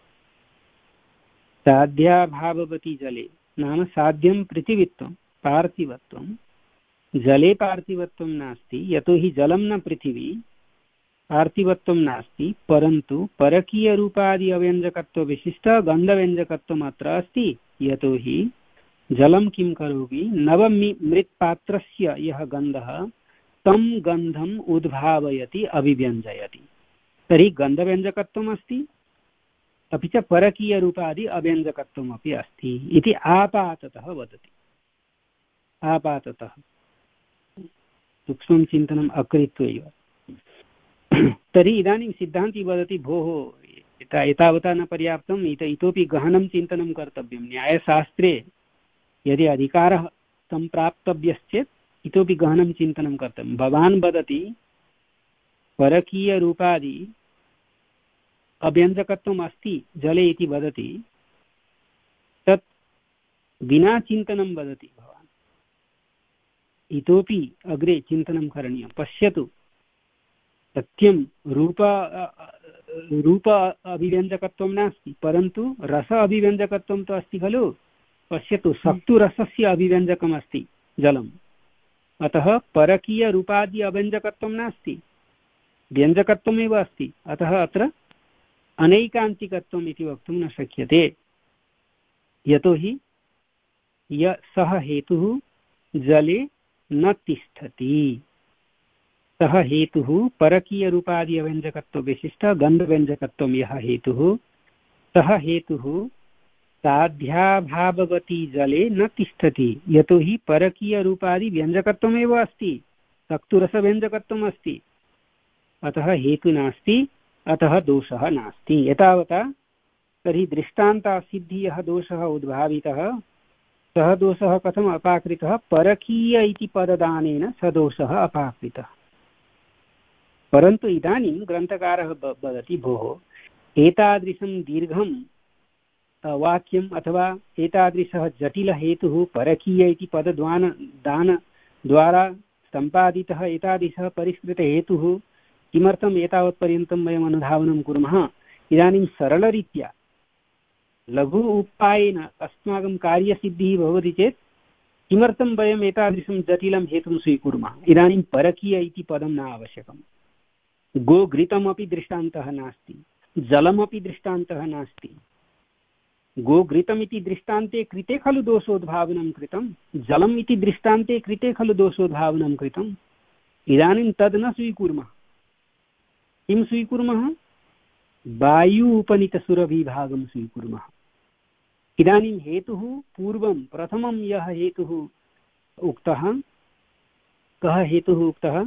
S1: साध्याभाववती जले नाम साध्यं पृथिवीत्वं पार्थिवत्वं, जले पार्थिवत्वं नास्ति, यतोहि जलं न पृथिवी, पार्थिवत्वं नास्ति, परन्तु परकीयरूपादि अव्यञ्जकत्वविशिष्ट गन्धव्यञ्जकत्वम् अत्र अस्ति। यतोहि जलं किं करोति? नवमि मृत्पात्रस्य यः गन्धः तं गन्धम् उद्भावयति, अभिव्यञ्जयति। तर्हि गन्धव्यञ्जकत्वम् अस्ति, अपि च परकीयरूपादि अव्यञ्जकत्वमपि अस्ति इति आपाततः वदति। आपाततः सूक्ष्मं चिन्तनम् अकृत्वैव। तर्हि इदानीं सिद्धान्ती वदति भोः एतावता न पर्याप्तम्, इत इतोपि गहनं चिन्तनं कर्तव्यं। न्यायशास्त्रे यदि अधिकारः सम्प्राप्तव्यश्चेत् इतोपि गहनं चिन्तनं कर्तव्यं। भवान् वदति परकीयरूपादि अव्यञ्जकत्वम् अस्ति जले इति वदति, तत् विना चिन्तनं वदति भवान्। इतोपि अग्रे चिन्तनं करणीयं। पश्यतु, सत्यं रूप रूप अभिव्यञ्जकत्वं नास्ति, परन्तु रस अभिव्यञ्जकत्वं तु अस्ति खलु। पश्यतु, सत्तुरसस्य अभिव्यञ्जकम् अस्ति जलम्, अतः परकीयरूपादि अव्यञ्जकत्वं नास्ति, व्यञ्जकत्वमेव अस्ति। अतः अत्र अनैकान्तिकत्वम् इति वक्तुं न शक्यते, यतोहि य सः हेतुः जले न तिष्ठति। सः हेतुः परकीयरूपादि अव्यञ्जकत्वविशिष्ट गन्धव्यञ्जकत्वं यः हेतुः सः हेतुः साध्याभाववती जले न तिष्ठति, यतोहि परकीयरूपादि व्यञ्जकत्वमेव अस्ति, सक्तुरसव्यञ्जकत्वम् अस्ति। अतः हेतु नास्ति, अतः दोषः नास्ति। एतावता। तर्हि दृष्टान्तासिद्धि यः दोषः उद्भावितः सः दोषः कथम् अपाकृतः? परकीय इति पददानेन स दोषः अपाकृतः। परन्तु इदानीं ग्रन्थकारः वदति भोः एतादृशं दीर्घं वाक्यम् अथवा एतादृशः जटिलहेतुः परकीय इति पदद्वान दान द्वारा सम्पादितः एतादृशः परिष्कृतहेतुः किमर्थम् एतावत्पर्यन्तं वयम् अनुधावनं कुर्मः? इदानीं सरलरीत्या लघु उपायेन अस्माकं कार्यसिद्धिः भवति चेत् किमर्थं वयम् एतादृशं जटिलं हेतुं स्वीकुर्मः? इदानीं परकीय इति पदं न आवश्यकम्। गोघृतमपि दृष्टान्तः नास्ति, जलमपि दृष्टान्तः नास्ति। गोघृतमिति दृष्टान्ते कृते खलु दोषोद्भावनं कृतं, जलम् इति दृष्टान्ते कृते खलु दोषोद्भावनं कृतम्। इदानीं तद् न स्वीकुर्मः। किं स्वीकुर्मः? वायु उपनीतसुरभिभागं स्वीकुर्मः। इदानीं हेतुः पूर्वं प्रथमं यः हेतुः उक्तः, कः हेतुः उक्तः?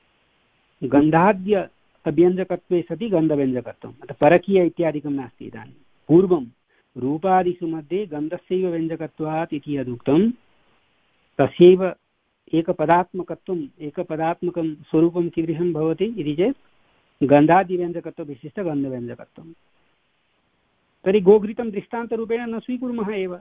S1: गन्धाद्य अव्यञ्जकत्वे सति गन्धव्यञ्जकत्वम्, अतः परकीय इत्यादिकं नास्ति। इदानीं पूर्वं रूपादिषु मध्ये गन्धस्यैव व्यञ्जकत्वात् इति यदुक्तं तस्यैव एकपदात्मकत्वम् एकपदात्मकं स्वरूपं कीदृशं भवति इति चेत् गन्धादिव्यञ्जकत्वविशिष्टगन्धव्यञ्जकत्वम्। तर्हि गोघृतं दृष्टान्तरूपेण न स्वीकुर्मः एव,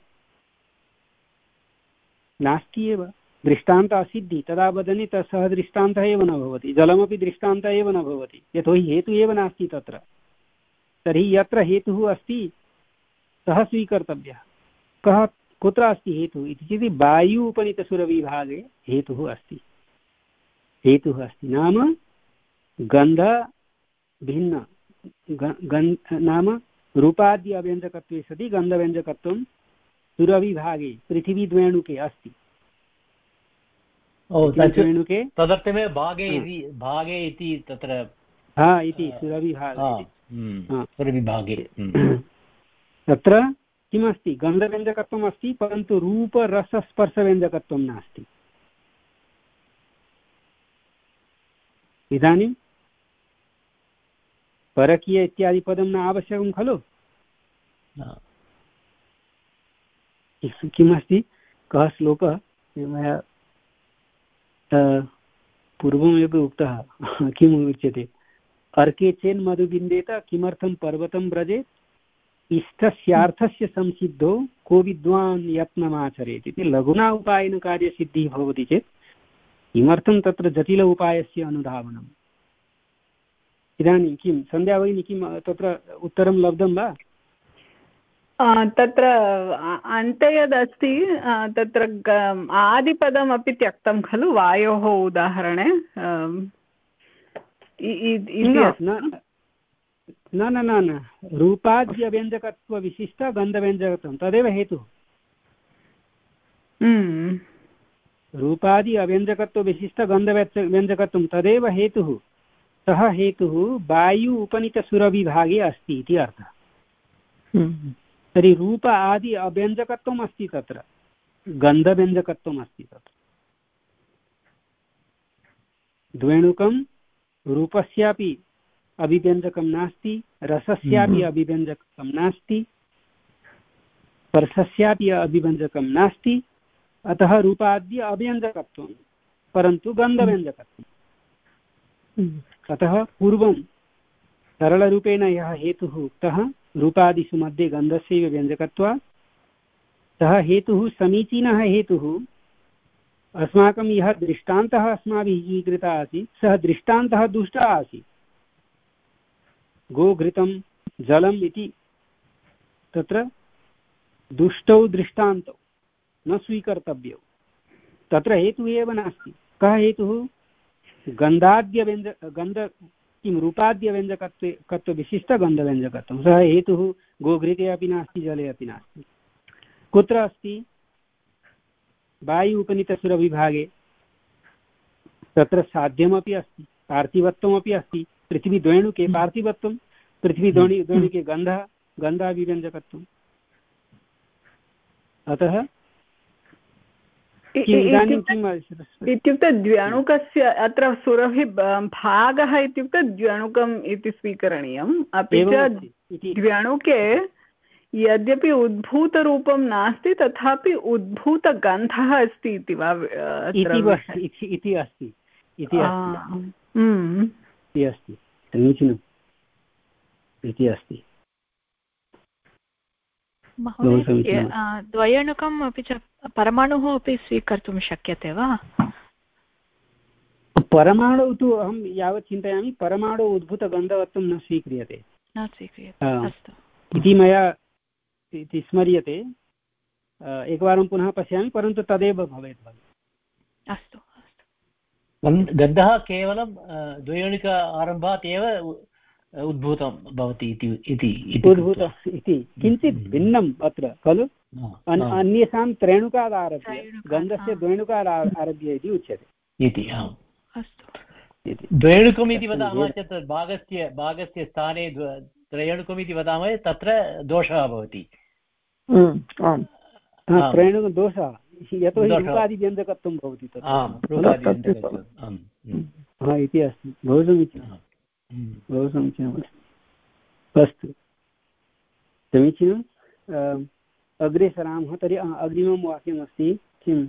S1: नास्ति एव। दृष्टान्त असिद्धि तदा वदने तत् सः दृष्टान्तः एव न भवति, जलमपि दृष्टान्तः एव न भवति, यतोहि हेतुः एव नास्ति तत्र। तर्हि यत्र हेतुः अस्ति सः स्वीकर्तव्यः। कः कुत्र अस्ति हेतुः इति चेत् वायु उपनीतसुरविभागे हेतुः अस्ति। हेतुः अस्ति नाम गन्ध भिन्न गन् नाम रूपाद्य अव्यञ्जकत्वे सति गन्धव्यञ्जकत्वं सुरविभागे पृथिवीद्वेणुके अस्ति।
S6: द्वेणुके तदर्थमेव भागे इति भागे इति तत्र
S1: हा इति सुरविभागे
S6: सुरविभागे
S1: तत्र किमस्ति गन्धव्यञ्जकत्वम् अस्ति परन्तु रूपरसस्पर्शव्यञ्जकत्वं नास्ति। इदानीं परकीय इत्यादि पदं न आवश्यकं खलु। किमस्ति कः श्लोकः मया पूर्वमेव उक्तः किम् उच्यते अर्के चेन्मधुबिन्देत किमर्थं पर्वतं व्रजेत् इष्टस्यार्थस्य संसिद्धो को विद्वान् यत्नमाचरेत् इति लघुना उपायेन कार्यसिद्धिः भवति चेत् किमर्थं तत्र जटिल उपायस्य अनुधावनम्। इदानीं किं सन्ध्या भगिनी किं तत्र उत्तरं लब्धं वा?
S4: तत्र अन्ते यदस्ति तत्र आदिपदमपि त्यक्तं खलु वायोः उदाहरणे
S1: न न न न रूपाद्यव्यञ्जकत्वविशिष्ट गन्धव्यञ्जकत्वं तदेव हेतुः। रूपादि अव्यञ्जकत्वविशिष्ट गन्धव्यञ्जकत्वं तदेव हेतुः। सः हेतुः वायु उपनीतसुरविभागे अस्ति इति अर्थः। तर्हि रूप आदि अव्यञ्जकत्वम् अस्ति तत्र गन्धव्यञ्जकत्वम् अस्ति तत्र। द्वेणुकं रूपस्यापि अभिव्यञ्जकं नास्ति रसस्यापि अभिव्यञ्जकं नास्ति स्पर्शस्यापि अभिव्यञ्जकं नास्ति अतः रूपाद्य अव्यञ्जकत्वं परन्तु गन्धव्यञ्जकत्वम्। अतः पूर्वं सरलरूपेण यः हेतुः उक्तः रूपादिषु मध्ये गन्धस्यैव व्यञ्जकत्वात् सः हेतुः समीचीनः हेतुः। अस्माकं यः दृष्टान्तः अस्माभिः स्वीकृतः आसीत् सः दृष्टान्तः दुष्टः आसीत्। गोघृतं जलम् इति तत्र दुष्टौ दृष्टान्तौ न स्वीकर्तव्यौ। तत्र हेतुः एव नास्ति। कः हेतुः? गन्धाद्यव्यञ्ज गन्ध किं रूपाद्यव्यञ्जकत्वे कत्वविशिष्टगन्धव्यञ्जकत्वं। सः हेतुः गोघृते अपि नास्ति जले अपि नास्ति। कुत्र अस्ति? वायु उपनीतसुरविभागे। तत्र साध्यमपि अस्ति पार्थिवत्वमपि अस्ति। पृथ्वीद्वेणुके पार्थिवत्वं पृथ्वीद्वेणु द्वेणुके गन्धः गन्धाभिव्यञ्जकत्वम्। अतः इदानीं किम्
S4: इत्युक्ते द्व्यणुकस्य अत्र सुरभि भागः इत्युक्ते द्व्यणुकम् इति स्वीकरणीयम्। अपि च द्व्यणुके यद्यपि उद्भूतरूपं नास्ति तथापि उद्भूतगन्धः अस्ति इति वा
S1: इति अस्ति इति अस्ति समीचीनम् इति अस्ति।
S7: महोदय द्वयणुकम् अपि च परमाणुः अपि स्वीकर्तुं शक्यते वा?
S1: परमाणु तु अहं यावत् चिन्तयामि परमाणु उद्भूतगन्धवत्वं न स्वीक्रियते
S7: न स्वीक्रियते अस्तु
S1: इति मया इति स्मर्यते। एकवारं पुनः पश्यामि परन्तु तदेव भवेत् भवेत्।
S7: अस्तु अस्तु।
S6: गन्धः केवलं द्वयोनिक आरम्भात् एव उद्भूतं भवति इति
S1: उद्भूतम् इति किञ्चित् भिन्नम् अत्र खलु। अन्येषां त्रेणुकात् आरभ्य गन्धस्य द्वेणुकात् आरभ्य इति उच्यते
S6: इति। द्वेणुकम् इति वदामः चेत् भागस्य भागस्य स्थाने त्रयणुकम् इति वदामः तत्र दोषः भवति।
S1: त्रेणुकदोषः यतोहि रूपादिव्यञ्जकत्वं भवति इति अस्ति। बहु समीचीनं बहु समीचीनम्। अस्तु समीचीनम्। अग्रे सरामः। तर्हि अग्रिमं वाक्यमस्ति किं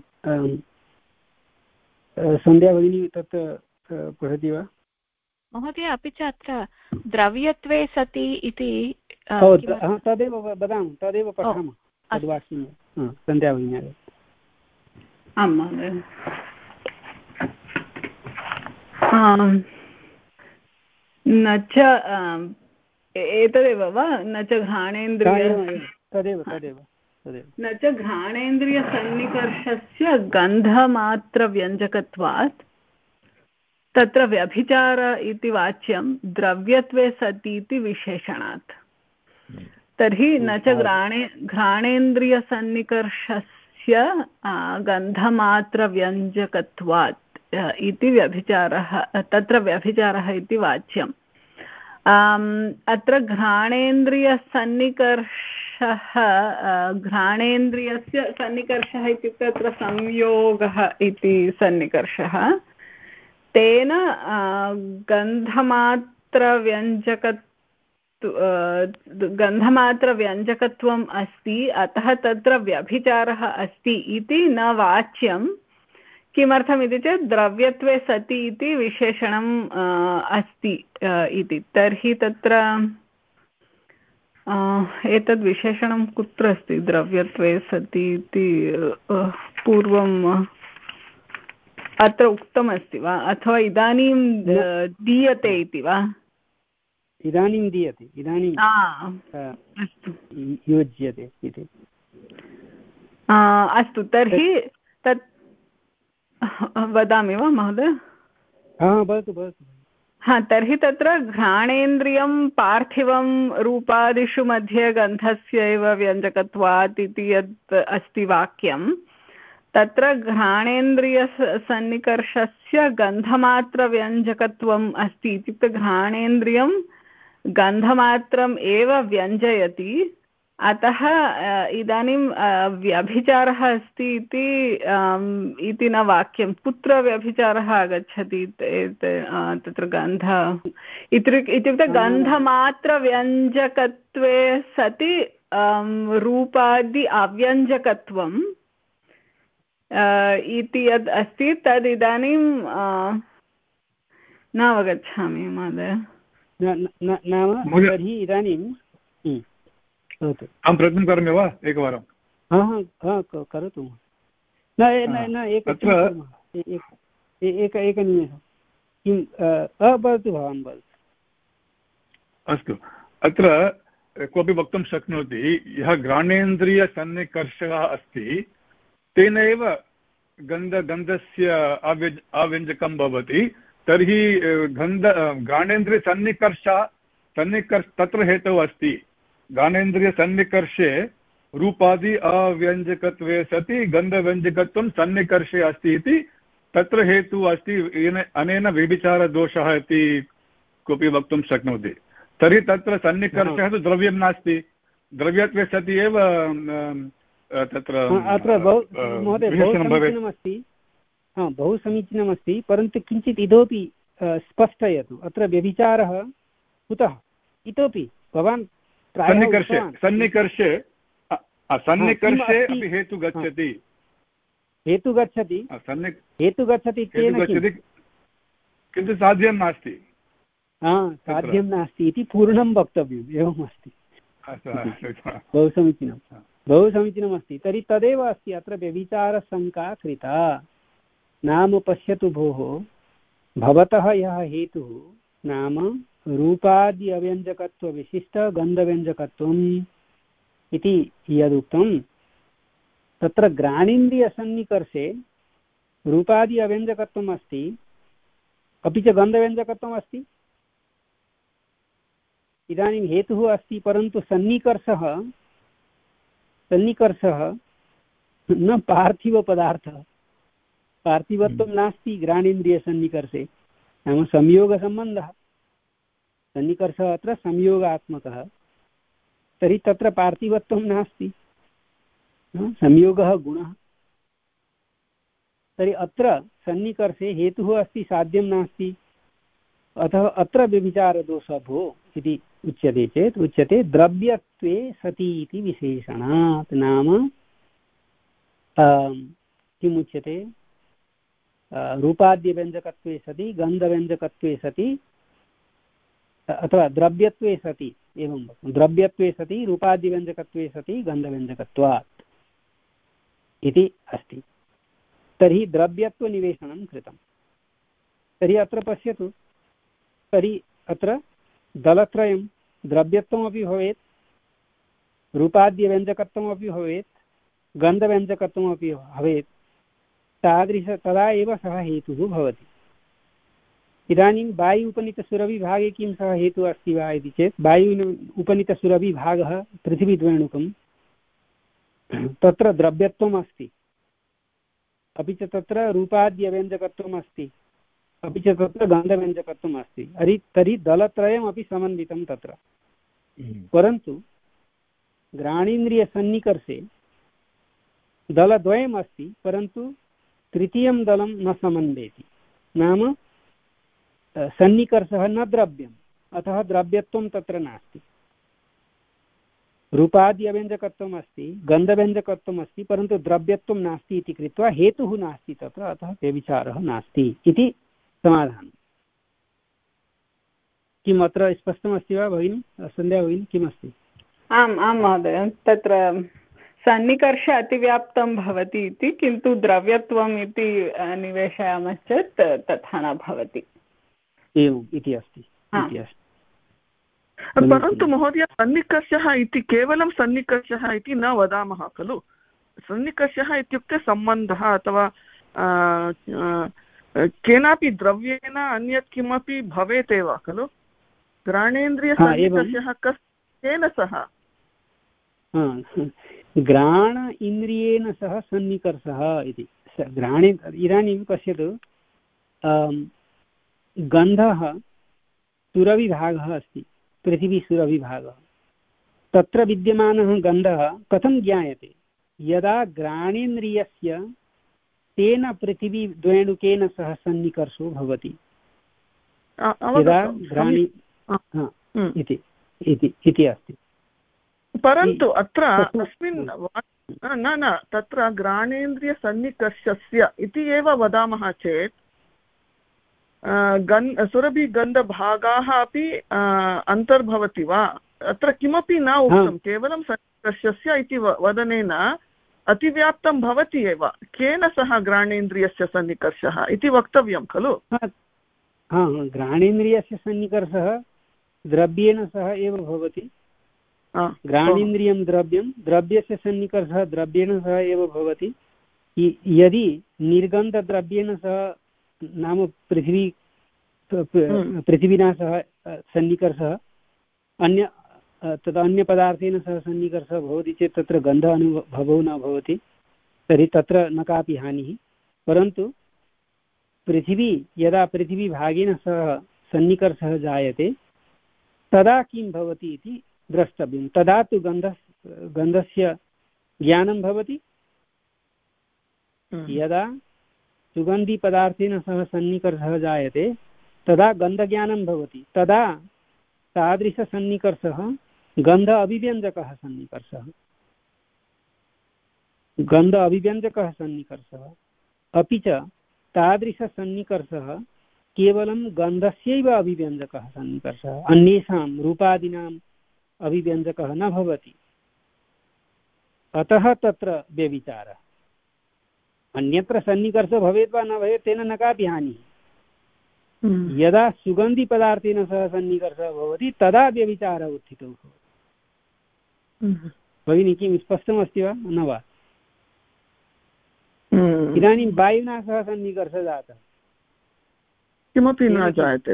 S1: सन्ध्या भगिनी तत् पठति वा?
S7: महोदय अपि च अत्र द्रव्यत्वे सति इति
S1: तदेव वदामः तदेव पठामः तद्वाक्यं सन्ध्या भगिनी।
S4: आं महोदय। न च एतदेव वा न च घ्राणेन्द्रिय
S1: तदेव तदेव तदेव
S4: न च घ्राणेन्द्रियसन्निकर्षस्य गन्धमात्रव्यञ्जकत्वात् तत्र व्यभिचार इति वाच्यं द्रव्यत्वे सति इति विशेषणात्। तर्हि न च घ्राणे घ्राणेन्द्रियसन्निकर्षस्य गन्धमात्रव्यञ्जकत्वात् इति व्यभिचारः, तत्र व्यभिचारः इति वाच्यम्। अत्र घ्राणेन्द्रियसन्निकर्षः, घ्राणेन्द्रियस्य सन्निकर्षः इत्युक्ते अत्र संयोगः इति सन्निकर्षः, तेन गन्धमात्रव्यञ्जक गन्धमात्रव्यञ्जकत्वम् अस्ति, अतः तत्र व्यभिचारः अस्ति इति न वाच्यं। किमर्थमिति चेत् द्रव्यत्वे सति इति विशेषणम् अस्ति इति। तर्हि तत्र एतद् विशेषणं कुत्र अस्ति? द्रव्यत्वे सति इति पूर्वम् अत्र उक्तमस्ति वा, अथवा इदानीं दीयते इति वा?
S1: इदानीं दीयते, इदानीं
S4: अस्तु
S1: योज्यते इति।
S4: अस्तु, तर्हि तत् वदामि वा महोदय?
S1: हा, वदतु वदतु।
S4: हा, तर्हि तत्र घ्राणेन्द्रियं पार्थिवं रूपादिषु मध्ये गन्धस्य एव व्यञ्जकत्वात् इति यत् अस्ति वाक्यं, तत्र घ्राणेन्द्रियसन्निकर्षस्य गन्धमात्रव्यञ्जकत्वम् अस्ति। इत्युक्ते घ्राणेन्द्रियं गन्धमात्रम् एव व्यञ्जयति, अतः इदानीं व्यभिचारः अस्ति इति इति न वाक्यं। कुत्र व्यभिचारः आगच्छति तत्र? गन्ध इत्युक्ते गन्धमात्रव्यञ्जकत्वे सति रूपादि अव्यञ्जकत्वम् इति यद् अस्ति तद् इदानीं न अवगच्छामि महोदय।
S1: नाम तर्हि इदानीं
S3: अहं प्रयत्नं करोमि वा एकवारं?
S1: हा हा करोतु। न न एकत्र एक एकनिमेषं किं वदतु भवान् वदतु।
S3: अस्तु, अत्र कोऽपि वक्तुं शक्नोति यः घ्राणेन्द्रियसन्निकर्षः अस्ति तेनैव गन्ध गन्धस्य आव्यज आव्यञ्जकं भवति। तर्हि गन्ध घ्राणेन्द्रियसन्निकर्षः सन्निकर्ष तत्र हेतुः अस्ति। घ्राणेन्द्रियसन्निकर्षे रूपादि अव्यञ्जकत्वे सति गन्धव्यञ्जकत्वं सन्निकर्षे अस्ति इति तत्र हेतुः अस्ति। अनेन व्यभिचारदोषः इति कोऽपि वक्तुं शक्नोति। तर्हि तत्र सन्निकर्षः तु द्रव्यं नास्ति, द्रव्यत्वे सति एव तत्र
S1: अत्र महोदय बहु समीचीनमस्ति। हा, बहु समीचीनमस्ति, परन्तु किञ्चित् इतोपि स्पष्टयतु। अत्र व्यभिचारः कुतः इतोपि भवान्
S3: सन्निकर्षे सन्निकर्षे सन्निकर्षे अपि हेतु गच्छति
S1: हेतु गच्छति हेतु गच्छति
S3: किन्तु साध्यं नास्ति।
S1: हा, साध्यं नास्ति इति पूर्णं वक्तव्यम्, एवम् अस्ति। बहु समीचीनं, बहु समीचीनमस्ति। तर्हि तदेव अस्ति अत्र व्यभिचारशङ्का कृता। नाम पश्यतु भोः, भवतः यः हेतुः नाम रूपादि अव्यञ्जकत्वविशिष्ट गन्धव्यञ्जकत्वम् इति यदुक्तं, तत्र घ्राणेन्द्रियसन्निकर्षे रूपादि अव्यञ्जकत्वम् अस्ति, अपि च गन्धव्यञ्जकत्वम् अस्ति। इदानीं हेतुः अस्ति, परन्तु सन्निकर्षः सन्निकर्षः न पार्थिवपदार्थः, पार्थिवत्वं नास्ति घ्राणेन्द्रियसन्निकर्षे, नाम संयोगसम्बन्धः। सन्निकर्षः अत्र संयोगात्मकः, तर्हि तत्र पार्थिवत्वं नास्ति, संयोगः गुणः। तर्हि अत्र सन्निकर्षे हेतुः अस्ति, साध्यं नास्ति, अतः अत्र व्यभिचारदोषः भो इति उच्यते चेत् उच्यते द्रव्यत्वे सति इति विशेषणात्। नाम किम् उच्यते? रूपाद्यव्यञ्जकत्वे सति गन्धव्यञ्जकत्वे सति अथवा द्रव्यत्वे सति, एवं द्रव्यत्वे सति रूपाद्यव्यञ्जकत्वे सति गन्धव्यञ्जकत्वात् इति अस्ति। तर्हि द्रव्यत्वनिवेशनं कृतं। तर्हि अत्र पश्यतु, तर्हि अत्र दलत्रयं द्रव्यत्वमपि भवेत्, रूपाद्यव्यञ्जकत्वमपि भवेत्, गन्धव्यञ्जकत्वमपि भवेत्। तादृश तदा एव सः हेतुः भवति। इदानीं वायु उपनीतसुरभिभागे किं सः हेतुः अस्ति वा इति चेत् वायु उपनीतसुरभिभागः पृथिवीद्वयणुकं तत्र द्रव्यत्वम् अस्ति, अपि च तत्र रूपाद्यव्यञ्जकत्वम् अस्ति, अपि च तत्र गन्धव्यञ्जकत्वम् अस्ति। अरि तर्हि दलत्रयमपि समन्वितं तत्र। परन्तु घ्राणेन्द्रियसन्निकर्षे दलद्वयम् अस्ति, परन्तु तृतीयं दलं न समन्वयति। नाम सन्निकर्षः न द्रव्यम्, अतः द्रव्यत्वं तत्र नास्ति। रूपाद्यव्यञ्जकत्वम् अस्ति, गन्धव्यञ्जकत्वम् अस्ति, परन्तु द्रव्यत्वं नास्ति इति कृत्वा हेतुः नास्ति तत्र, अतः व्यभिचारः नास्ति इति समाधानम्। किम् अत्र स्पष्टमस्ति वा भगिनी, सन्ध्या भगिनी, किमस्ति?
S4: आम् आं महोदय, तत्र सन्निकर्ष अतिव्याप्तं भवति इति, किन्तु द्रव्यत्वम् इति निवेशयामश्चेत् तथा न भवति।
S1: एवम् इति अस्ति।
S5: परन्तु महोदय, सन्निकर्षः इति केवलं सन्निकर्षः इति न वदामः खलु। सन्निकर्षः इत्युक्ते सम्बन्धः अथवा केनापि द्रव्येण अन्यत् किमपि भवेत् एव खलु। घ्राणेन्द्रियसन्निकर्षः कस् केन सह?
S1: घ्राण इन्द्रियेण सह सन्निकर्षः इति। घ्राणे इदानीं पश्यतु, गन्धः सुरविभागः अस्ति, पृथिवीसुरविभागः। तत्र विद्यमानः गन्धः कथं ज्ञायते? यदा घ्राणेन्द्रियस्य तेन पृथिवीद्वयणुकेन सह सन्निकर्षो भवति, यदा घ्राणी इति अस्ति।
S5: परन्तु अत्र अस्मिन् न न तत्र घ्राणेन्द्रियसन्निकर्षस्य इति एव वदामः चेत् गन् सुरभिगन्धभागाः अपि अन्तर्भवति वा? अत्र किमपि न उक्तं, केवलं सन्निकर्षस्य इति वदनेन अतिव्याप्तं भवति एव। केन सह घ्राणेन्द्रियस्य सन्निकर्षः इति वक्तव्यं खलु।
S1: घ्राणेन्द्रियस्य सन्निकर्षः द्रव्येण सह एव भवति। घ्राणेन्द्रियं द्रव्यं, द्रव्यस्य सन्निकर्षः द्रव्येण सह एव भवति। यदि निर्गन्धद्रव्येण सह, नाम पृथिवी पृथिवीना सह सन्निकर्षः, अन्य तदा अन्यपदार्थेन सह सन्निकर्षः भवति चेत् तत्र गन्ध अनुभवो न भवति, तर्हि तत्र न कापि हानिः। परन्तु पृथिवी यदा पृथिवीभागेन सह सन्निकर्षः जायते तदा किं भवति इति द्रष्टव्यं। तदा तु गन्ध गन्धस्य ज्ञानं भवति। यदा सुगन्धिपदार्थेन सह सन्निकर्षः जायते तदा गन्धज्ञानं भवति। तदा तादृशसन्निकर्षः गन्ध अभिव्यञ्जकः सन्निकर्षः, गन्ध अभिव्यञ्जकः सन्निकर्षः। अपि च तादृशसन्निकर्षः केवलं गन्धस्यैव अभिव्यञ्जकः सन्निकर्षः, अन्येषां रूपादीनाम् अभिव्यञ्जकः न भवति। अतः तत्र व्यभिचारः। अन्यत्र सन्निकर्षः भवेत् वा न भवेत् तेन न कापि हानिः। यदा सुगन्धिपदार्थेन सह सन्निकर्षः भवति तदा व्यभिचारः उत्थितो भवति। भगिनी, किं स्पष्टमस्ति वा न वा? इदानीं वायुना सह सन्निकर्षः जातः,
S5: किमपि न जायते,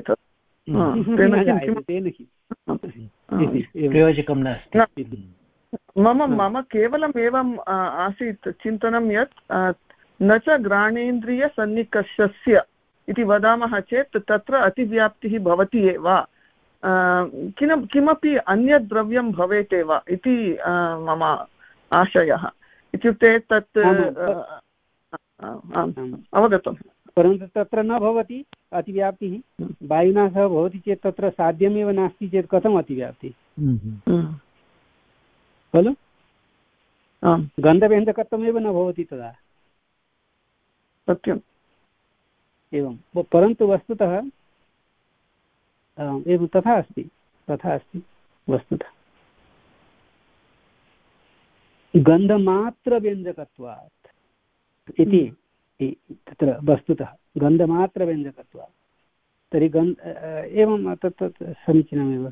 S1: तेन
S6: प्रयोजकं नास्ति।
S5: मम मम केवलम् एवम् आसीत् चिन्तनं यत् न च घ्राणेन्द्रियसन्निकर्षस्य इति वदामः चेत् तत्र अतिव्याप्तिः भवति एव, किं किमपि अन्यद् द्रव्यं भवेत् एव इति मम आशयः। इत्युक्ते तत् अवगतं।
S1: परन्तु तत्र न भवति अतिव्याप्तिः। वायुना सह भवति चेत् तत्र साध्यमेव नास्ति चेत् कथम् अतिव्याप्तिः खलु? गन्धव्यञ्जकत्वमेव न भवति तदा।
S5: सत्यम्।
S1: एवं, परन्तु वस्तुतः एवं तथा अस्ति, तथा अस्ति वस्तुतः। गन्धमात्रव्यञ्जकत्वात् इति तत्र वस्तुतः गन्धमात्रव्यञ्जकत्वात्। तर्हि गन्ध एवं तत् तत् समीचीनमेव।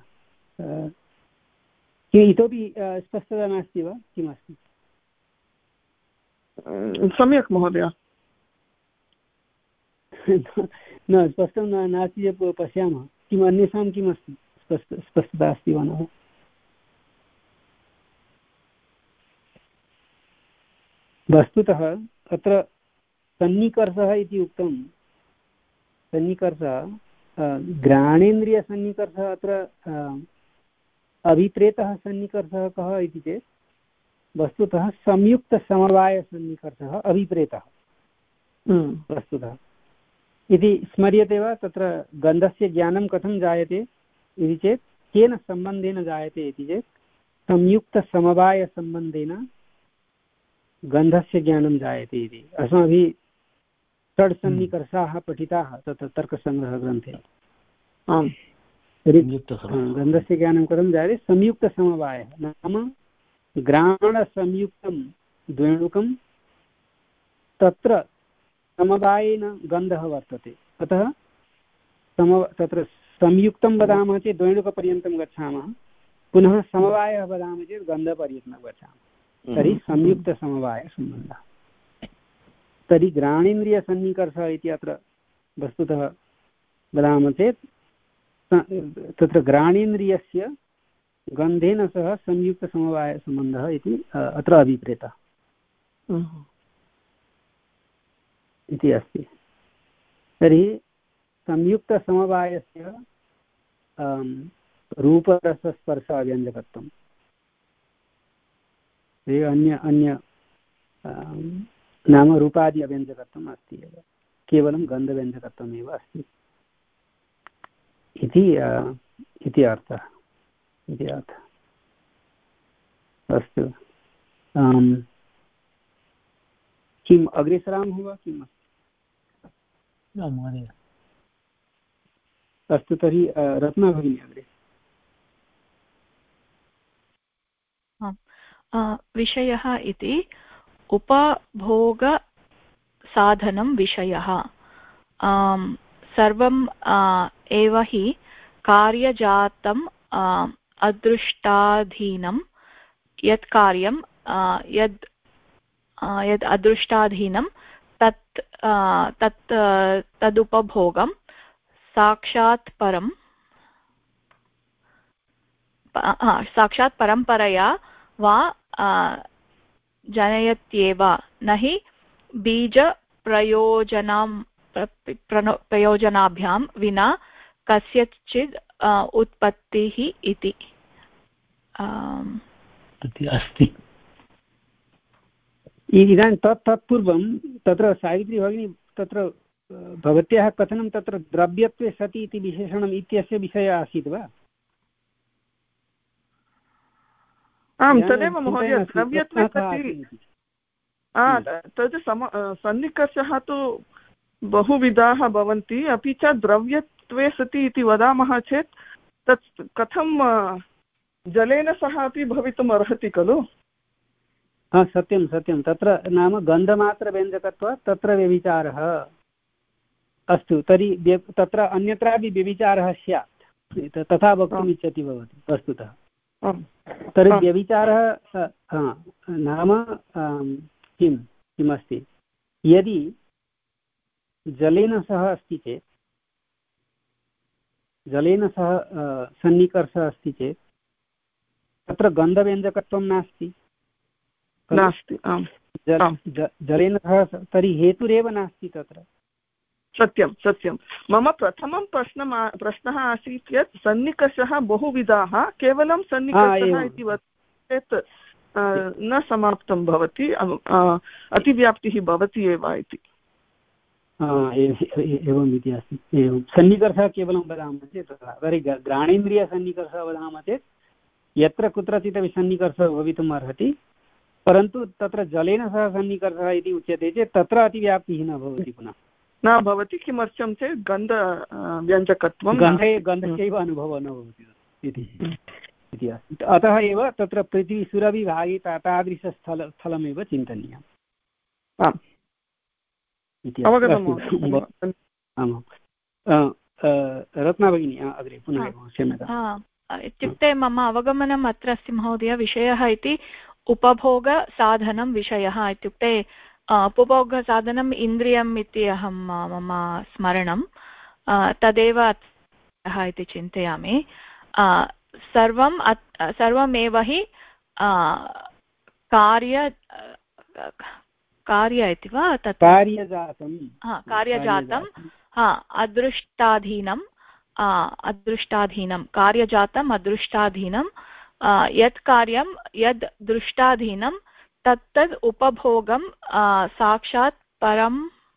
S1: किम् इतोपि स्पष्टता नास्ति वा? किमस्ति?
S5: सम्यक् महोदय।
S1: न स्पष्टं न नास्ति चेत् पश्यामः किम् अन्येषां किम् अस्ति स्पष्ट स्पष्टता अस्ति वा न वस्तुतः अत्र सन्निकर्षः इति उक्तं सन्निकर्षः घ्राणेन्द्रियसन्निकर्षः अत्र अभिप्रेतः सन्निकर्षः कः इति चेत् वस्तुतः संयुक्तसमवायसन्निकर्षः अभिप्रेतः वस्तुतः इति स्मर्यते वा तत्र गन्धस्य ज्ञानं कथं जायते इति चेत् केन सम्बन्धेन जायते इति चेत् संयुक्तसमवायसम्बन्धेन गन्धस्य ज्ञानं जायते इति अस्माभिः षड् सन्निकर्षाः पठिताः तत्र तर्कसङ्ग्रहग्रन्थे आम् गन्धस्य ज्ञानं कथं जायते संयुक्तसमवायः नाम घ्राणसंयुक्तं द्वेणुकं तत्र समवायेन गन्धः वर्तते अतः सम तत्र संयुक्तं वदामः चेत् द्वेणुकपर्यन्तं गच्छामः पुनः समवायः वदामः चेत् गन्धपर्यन्तं गच्छामः तर्हि संयुक्तसमवायसम्बन्धः तर्हि घ्राणेन्द्रियसन्निकर्षः इति अत्र वस्तुतः वदामः चेत् तत्र घ्राणेन्द्रियस्य गन्धेन सह संयुक्तसमवायसम्बन्धः इति अत्र अभिप्रेतः इति अस्ति तर्हि संयुक्तसमवायस्य रूपरसस्पर्शाव्यञ्जकत्वं अन्य अन्य नाम रूपादि अव्यञ्जकत्वम् अस्ति एव केवलं गन्धव्यञ्जकत्वमेव अस्ति इति इति अर्थः इति अर्थः अस्तु किम् अग्रे सरामः वा किम्
S6: महोदय
S1: अस्तु तर्हि रत्ना भगिनी अग्रे
S7: विषयः इति उपभोगसाधनं विषयः सर्वं एव हि कार्यजातम् अदृष्टाधीनं यत् कार्यं यद् यद् अदृष्टाधीनं तत् तत् तदुपभोगं साक्षात् परं साक्षात् परम्परया वा जनयत्येव न हि बीजप्रयोजनां प्रयोजनाभ्यां विना कस्यचित् उत्पत्तिः इति
S6: अस्ति
S1: इदानीं तत् तत्पूर्वं तत्र सावित्री भगिनी तत्र भवत्याः कथनं तत्र द्रव्यत्वे सति इति विशेषणम् इत्यस्य विषयः आसीत् वा
S5: आं तदेव महोदय द्रव्यत्वे सति तद् सम सन्निकर्षः तु बहुविधाः भवन्ति अपि च द्रव्यत्वे सति इति वदामः चेत् तत् कथं जलेन सह अपि भवितुम् अर्हति खलु
S1: हा सत्यं सत्यं तत्र नाम गन्धमात्रव्यञ्जकत्वात् तत्र व्यभिचारः अस्तु तर्हि तत्र अन्यत्रापि व्यभिचारः स्यात् तथा वक्तुम् इच्छति भवती वस्तुतः तर्हि व्यभिचारः नाम किं किमस्ति यदि जलेन सह अस्ति चेत् जलेन सह सन्निकर्षः अस्ति चेत् तत्र गन्धव्यञ्जकत्वं नास्ति
S5: नास्ति
S1: जलेन सह तर्हि हेतुरेव नास्ति तत्र
S5: सत्यं सत्यं मम प्रथमं प्रश्नः प्रश्नः आसीत् यत् सन्निकर्षः बहुविधाः केवलं सन्निकर्षः इति वदति चेत् न समाप्तं भवति अतिव्याप्तिः भवति एव इति
S1: एवम् इति अस्ति एवं सन्निकर्षः केवलं वदामः चेत् तथा तर्हि घ्राणेन्द्रियसन्निकर्षः वदामः चेत् यत्र कुत्रचित् सन्निकर्षः भवितुम् अर्हति परन्तु तत्र जलेन सह सन्निकर्षः इति उच्यते चेत् तत्र अतिव्याप्तिः न भवति पुनः
S5: न भवति किमर्थं चेत् गन्ध व्यञ्जकत्वं
S1: गन्धे गन्धस्यैव अनुभवः न भवति इति इति अस्ति अतः एव तत्र पृथ्वीसुरविभागे तादृशस्थल स्थलमेव चिन्तनीयम् आम् इति आमां रत्ना भगिनी अग्रे पुनः क्षम्यताम्
S7: इत्युक्ते मम अवगमनम् अत्र अस्ति महोदय विषयः इति उपभोगसाधनं विषयः इत्युक्ते उपभोगसाधनम् इन्द्रियम् इति अहं मम स्मरणं तदेव इति चिन्तयामि। सर्वं सर्वमेव हि कार्य कार्य इति वा तत्
S1: कार्यजातं
S7: हा कार्यजातं हा अदृष्टाधीनं अदृष्टाधीनं कार्यजातम् अदृष्टाधीनं यत् कार्यं यद् दृष्टाधीनं तत्तद् उपभोगं साक्षात् परं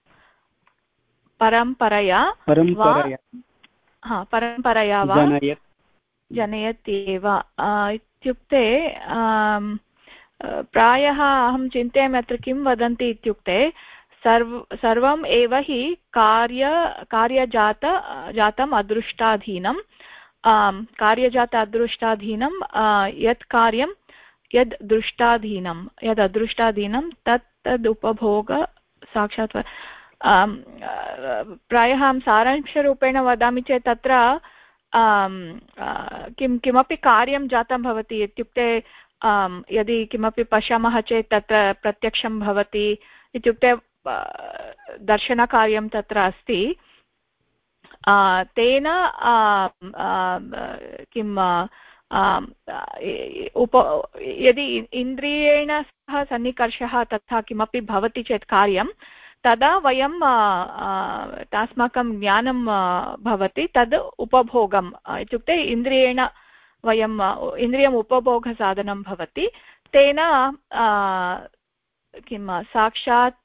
S7: परम्परया
S1: परम्परया
S7: हा परम्परया वा जनयत्येव इत्युक्ते प्रायः अहं चिन्तयामि अत्र किं वदन्ति इत्युक्ते सर्व सर्वम् एव हि कार्य कार्यजात जातम् अदृष्टाधीनं कार्यजात अदृष्टाधीनं यत् कार्यं यद् दृष्टाधीनं यद् अदृष्टाधीनं तत् तद् उपभोग साक्षात् प्रायः अहं सारांशरूपेण वदामि चेत् तत्र किं किमपि कार्यं जातं भवति इत्युक्ते यदि किमपि पश्यामः चेत् तत्र प्रत्यक्षं भवति इत्युक्ते दर्शनकार्यं तत्र अस्ति तेन किं उप यदि इन्द्रियेण सह सन्निकर्षः तथा किमपि भवति चेत् कार्यं तदा वयं अस्माकं ज्ञानं भवति तद् उपभोगम् इत्युक्ते इन्द्रियेण वयम् इन्द्रियम् उपभोगसाधनं भवति तेन किं साक्षात्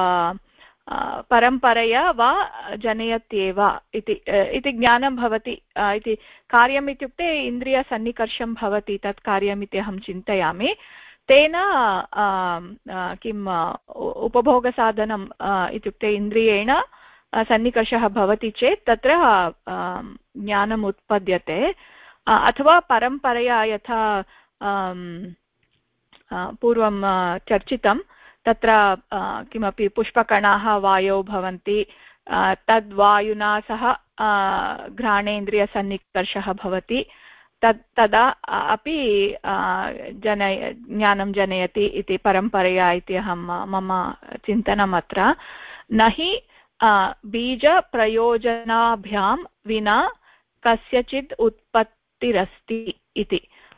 S7: परम्परया वा जनयत्येव इति इति ज्ञानं भवति इति कार्यम् इत्युक्ते इन्द्रियसन्निकर्षं भवति तत् कार्यमिति अहं चिन्तयामि तेन किम् उपभोगसाधनम् इत्युक्ते इन्द्रियेण सन्निकर्षः भवति चेत् तत्र ज्ञानम् उत्पद्यते अथवा परम्परया यथा पूर्वं चर्चितं तत्र किमपि पुष्पकणाः वायौ भवन्ति तद्वायुना सह घ्राणेन्द्रियसन्निकर्षः भवति तद् तदा अपि जनय ज्ञानं जनयति इति परम्परया इति अहं मम चिन्तनम् अत्र न हि बीजप्रयोजनाभ्यां विना कस्यचित् उत्पत्तिरस्ति इति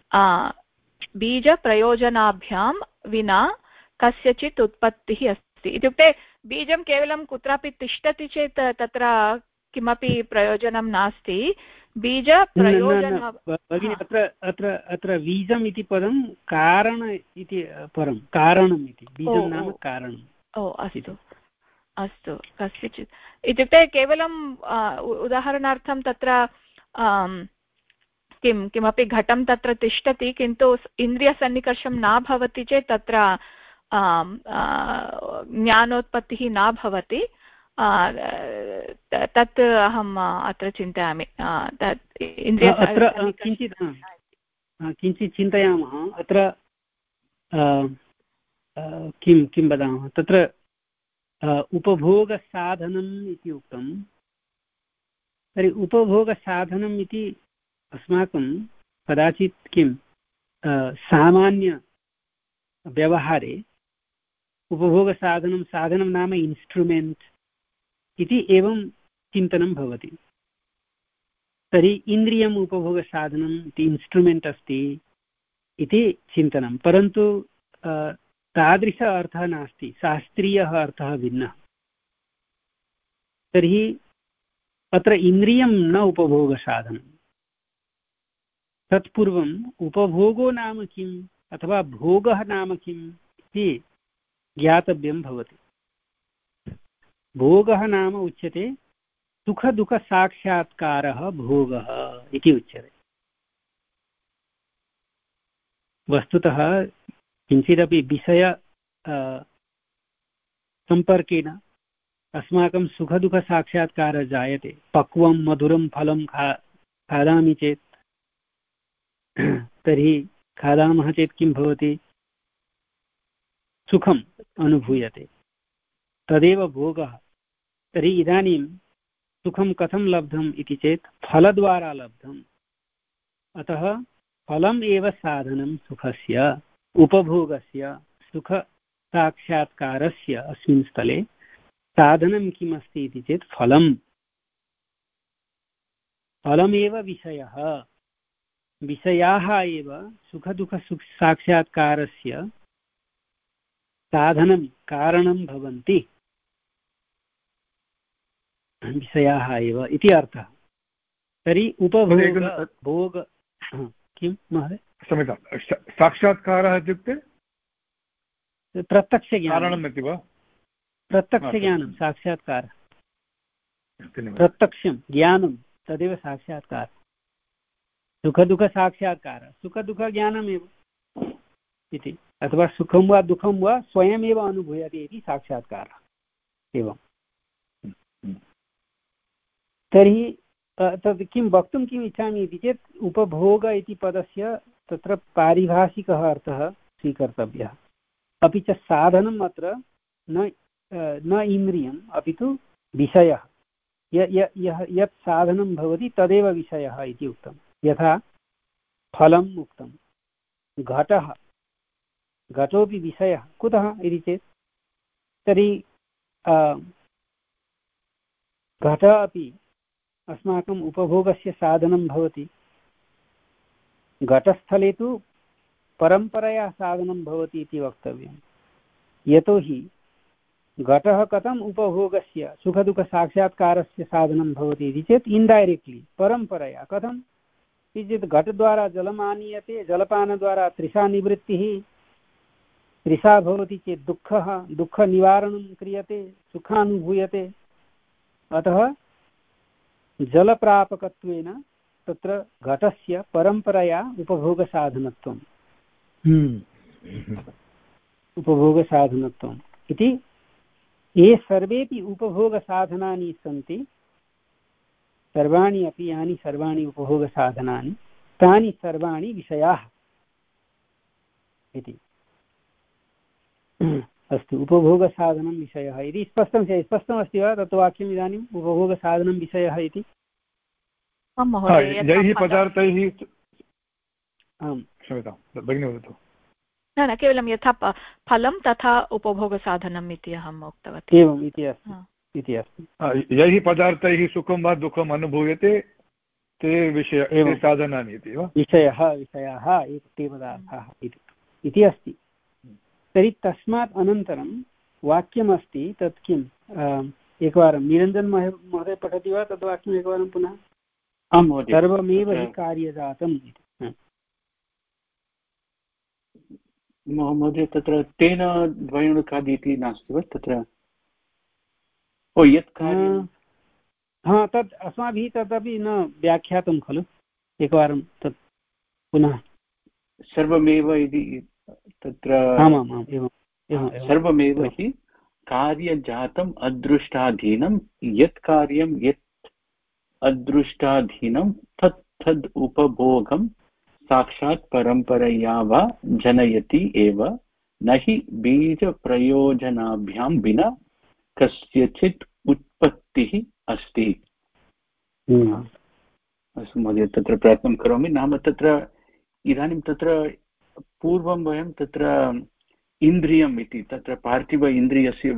S7: बीजप्रयोजनाभ्यां विना कस्यचित् उत्पत्तिः अस्ति इत्युक्ते बीजं केवलं कुत्रापि तिष्ठति चेत् तत्र किमपि प्रयोजनं नास्ति बीजप्रयोजन
S1: भगिनि अत्र अत्र अत्र बीजम् इति पदं कारण इति परं कारणम् इति बीजं नाम कारणम्
S7: ओ अस्तु अस्तु कस्यचित् इत्युक्ते केवलं उदाहरणार्थं तत्र किं किमपि घटं तत्र तिष्ठति किन्तु इन्द्रियसन्निकर्षं न भवति चेत् तत्र ज्ञानोत्पत्तिः न भवति तत् अहम् अत्र चिन्तयामि तत् इन्द्रिय
S1: अत्र किञ्चित् किञ्चित् चिन्तयामः अत्र किं किं वदामः तत्र उपभोगसाधनम् इति उक्तं तर्हि उपभोगसाधनम् इति अस्माकं कदाचित् किं सामान्य व्यवहारे उपभोगसाधनं साधनं नाम इन्स्ट्रुमेण्ट् इति एवं चिन्तनं भवति तर्हि इन्द्रियम् उपभोगसाधनम् इति इन्स्ट्रुमेण्ट् अस्ति इति चिन्तनं परन्तु तादृश अर्थः नास्ति शास्त्रीयः अर्थः भिन्नः तर्हि अत्र इन्द्रियं न उपभोगसाधनं तत्पूर्वम् उपभोगो नाम किम् अथवा भोगः नाम किम् इति ज्ञातव्यं भवति भोगः नाम उच्यते सुखदुःखसाक्षात्कारः भोगः इति उच्यते वस्तुतः किञ्चिदपि विषय सम्पर्केण अस्माकं सुखदुःखसाक्षात्कारः जायते पक्वं मधुरं फलं खा खादामि चेत् तर्हि खादामः चेत् किं भवति सुखम् अनुभूयते तदेव भोगः तर्हि इदानीं सुखं कथं लब्धम् इति चेत् फलद्वारा लब्धम् अतः फलम् एव साधनं सुखस्य उपभोगस्य सुखसाक्षात्कारस्य अस्मिन् स्थले साधनं किम् अस्ति इति चेत् फलम् फलमेव विषयः, विषयाः एव सुखदुःखसुख साक्षात्कारस्य साधनं कारणं भवन्ति, विषयाः एव इति अर्थः। तर्हि उपभोग भोग किं महोदय?
S3: क्षम्यतां, साक्षात्कारः इत्युक्ते
S1: प्रत्यक्षज्ञानम् इति वा? प्रत्यक्षज्ञानं साक्षात्कारः, प्रत्यक्षं ज्ञानं तदेव साक्षात्कारः। सुखदुःखसाक्षात्कारः सुखदुःखज्ञानमेव इति, अथवा सुखं वा दुःखं वा स्वयमेव अनुभूयते इति साक्षात्कारः एवं। तर्हि तद् किं वक्तुं किम् इच्छामि इति चेत् उपभोग इति पदस्य तत्र पारिभाषिकः अर्थः स्वीकर्तव्यः, अपि च साधनम् अत्र न न इन्द्रियम् अपि तु विषयः, यः यत् साधनं भवति तदेव विषयः इति उक्तं। यथा फलम् उक्तं, घटः, घटोपि विषयः कुतः इति चेत् तर्हि घटः अपि अस्माकम् उपभोगस्य साधनं भवति। घटस्थले तु परम्परया साधनं भवति इति वक्तव्यं, यतोहि घटः कथम् उपभोगस्य सुखदुःखसाक्षात्कारस्य साधनं भवति इति चेत् इन्डैरेक्ट्लि परम्परया। कथम् इति चेत् घटद्वारा जलम् आनीयते, जलपानद्वारा तृषानिवृत्तिः, तृषा भवति चेत् दुःखः, दुःखनिवारणं क्रियते, सुखानुभूयते। अतः जलप्रापकत्वेन तत्र घटस्य परम्परया उपभोगसाधनत्वम् उपभोगसाधनत्वम् इति। ये सर्वेपि उपभोगसाधनानि सन्ति, सर्वाणि अपि यानि सर्वाणि उपभोगसाधनानि, तानि सर्वाणि विषयाः इति। अस्तु, उपभोगसाधनं विषयः इति स्पष्टं स्पष्टमस्ति वा तत् वाक्यम् इदानीम्? उपभोगसाधनं विषयः इति
S3: यैः पदार्थैः।
S1: आम्,
S3: क्षम्यतां भगिनी वदतु।
S7: न न केवलं यथा फलं तथा उपभोगसाधनम् इति अहम् उक्तवती।
S1: एवम् इति अस्ति इति अस्ति।
S3: यैः पदार्थैः सुखं वा दुःखम् अनुभूयते ते विषय एव साधनानि इति वा?
S1: विषयः विषयाः ते पदार्थाः इति अस्ति। तर्हि तस्मात् अनन्तरं वाक्यमस्ति तत् किम्? एकवारं निरञ्जन महोदय पठति वा तद् वाक्यम् एकवारं पुनः?
S8: आं महोदय।
S1: सर्वमेव हि कार्यजातम् इति।
S8: महोदय तत्र तेन द्वयोनुकादि इति नास्ति वा तत्र? ओ यत् कार्यं,
S1: हा तत् अस्माभिः तदपि न व्याख्यातं खलु, एकवारं तत् पुनः।
S8: सर्वमेव इति तत्र
S1: आमामाम् एवं
S8: सर्वमेव हि कार्यजातम् अदृष्टाधीनं, यत् कार्यं यत् अदृष्टाधीनं तत् तद् उपभोगं साक्षात् परम्परया वा जनयति एव, न हि बीजप्रयोजनाभ्यां विना कस्यचित् उत्पत्तिः अस्ति। अस्तु महोदय, तत्र प्रयत्नं करोमि। नाम तत्र इदानीं तत्र पूर्वं वयं तत्र इन्द्रियम् इति तत्र पार्थिव इन्द्रियस्य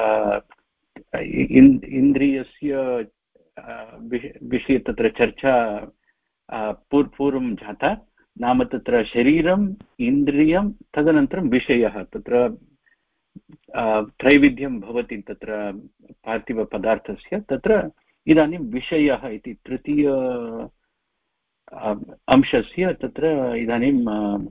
S8: इन्द्रियस्य विषये तत्र चर्चा पूर्वं जाता। नाम तत्र शरीरम्, इन्द्रियं, तदनन्तरं विषयः, तत्र त्रैविध्यं भवति तत्र पार्थिवपदार्थस्य। तत्र इदानीं विषयः इति तृतीय अंशस्य तत्र इदानीं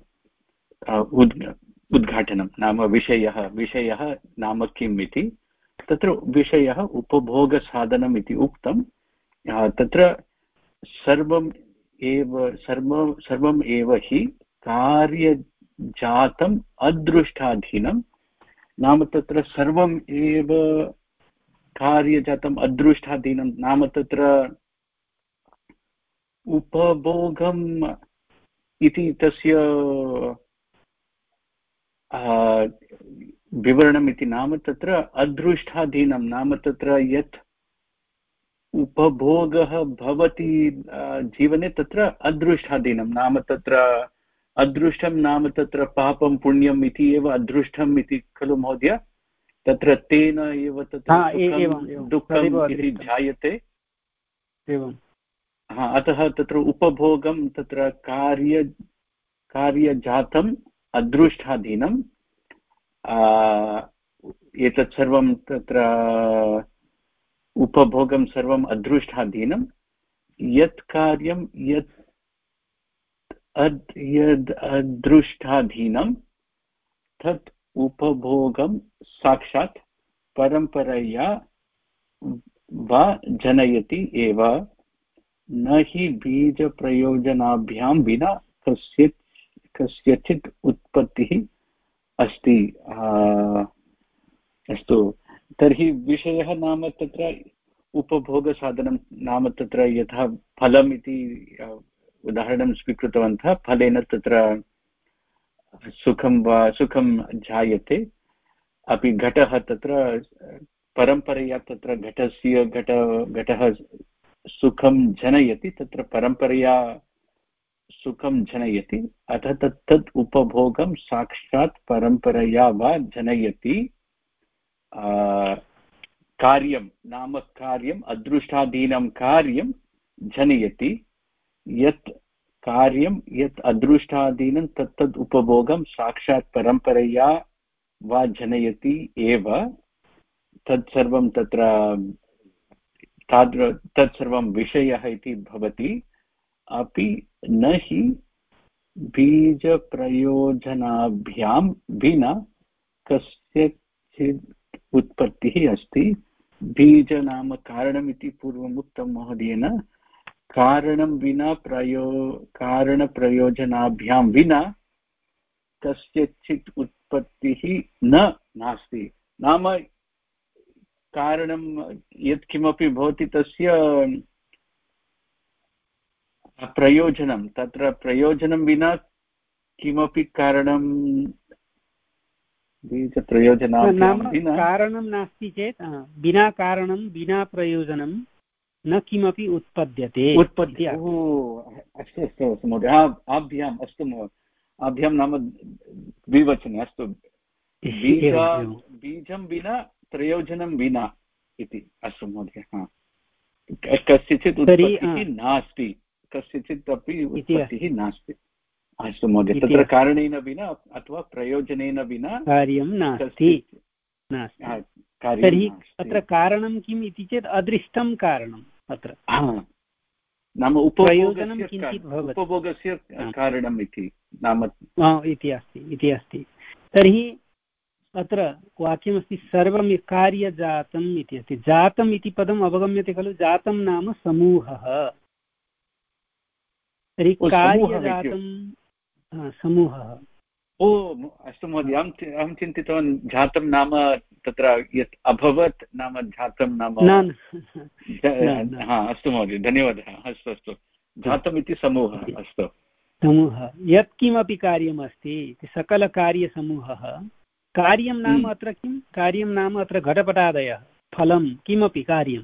S8: उद्घाटनं। नाम विषयः विषयः नाम किम् इति। तत्र विषयः उपभोगसाधनम् इति उक्तं। तत्र सर्वम् एव सर्वं सर्वम् एव हि कार्यजातम् अदृष्टाधीनं। नाम तत्र सर्वम् एव कार्यजातम् अदृष्टाधीनं नाम तत्र उपभोगम् इति तस्य विवरणम् इति। नाम तत्र अदृष्टाधीनं नाम तत्र यत् उपभोगः भवति जीवने तत्र अदृष्टाधीनं। नाम तत्र अदृष्टं नाम तत्र पापं पुण्यम् इति एव अदृष्टम् इति खलु महोदय? तत्र तेन एव तत्र दुःखम् इति जायते।
S1: एवं
S8: हा अतः तत्र उपभोगं तत्र कार्य कार्यजातम् अदृष्टाधीनं एतत् सर्वं तत्र उपभोगं सर्वम् अदृष्टाधीनं यत् कार्यं यत् अद् यद् अदृष्टाधीनं तत् उपभोगं साक्षात् परम्परया वा जनयति एव न हि बीजप्रयोजनाभ्यां विना कस्य कस्यचित् उत्पत्तिः अस्ति। अस्तु तर्हि विषयः नाम तत्र उपभोगसाधनं नाम तत्र यथा फलम् इति उदाहरणं स्वीकृतवन्तः फलेन तत्र सुखं वा सुखं जायते अपि घटः तत्र परम्परया तत्र घटस्य घट घटः सुखं जनयति तत्र परम्परया सुखं जनयति अतः तत् तत् उपभोगं साक्षात् परम्परया वा जनयति कार्यं नाम कार्यम् अदृष्टाधीनं कार्यं जनयति यत् कार्यं यत् अदृष्टाधीनं तत् तद् उपभोगं साक्षात् परम्परया वा जनयति एव तत्सर्वं तत्र तादृ तत्सर्वं विषयः इति भवति अपि न हि बीजप्रयोजनाभ्यां विना कस्यचित् उत्पत्तिः अस्ति। बीज नाम कारणमिति पूर्वम् उक्तं महोदयेन कारणं विना प्रयो कारणप्रयोजनाभ्यां विना कस्यचित् उत्पत्तिः न नास्ति नाम कारणं यत्किमपि भवति तस्य प्रयोजनं तत्र प्रयोजनं विना किमपि कारणं बीजप्रयोजनाभ्यां विना
S1: कारणं नास्ति चेत् विना कारणं विना प्रयोजनं न किमपि उत्पद्यते
S8: उत्पद्य अस्तु अस्तु अस्तु महोदय आभ्याम् अस्तु महोदय आभ्यां नाम द्विवचने अस्तु बीज बीजं विना प्रयोजनं विना इति अस्तु महोदय हा कस्यचित् उत्पत्तिः नास्ति कस्यचित् अपि उत्पत्तिः नास्ति अस्तु महोदय तत्र कारणेन विना अथवा प्रयोजनेन विना
S1: कार्यं नास्ति तर्हि अत्र कारणं किम् इति चेत् अदृष्टं कारणम् अत्र
S8: नाम उपभोगस्य कारणम् इति नाम
S1: इति अस्ति इति अस्ति तर्हि अत्र वाक्यमस्ति सर्वं कार्यजातम् इति अस्ति जातम् इति पदम् अवगम्यते खलु जातं नाम समूहः तर्हि कार्यजातं समूहः
S8: ओ अस्तु महोदय अहं अहं चिन्तितवान् जातं नाम तत्र यत् अभवत् नाम जातं नाम हा अस्तु महोदय धन्यवादः अस्तु अस्तु जातम् इति समूहः अस्तु
S1: समूहः यत्किमपि कार्यमस्ति सकलकार्यसमूहः कार्यं नाम अत्र किं कार्यं नाम अत्र घटपटादयः फलं किमपि कार्यं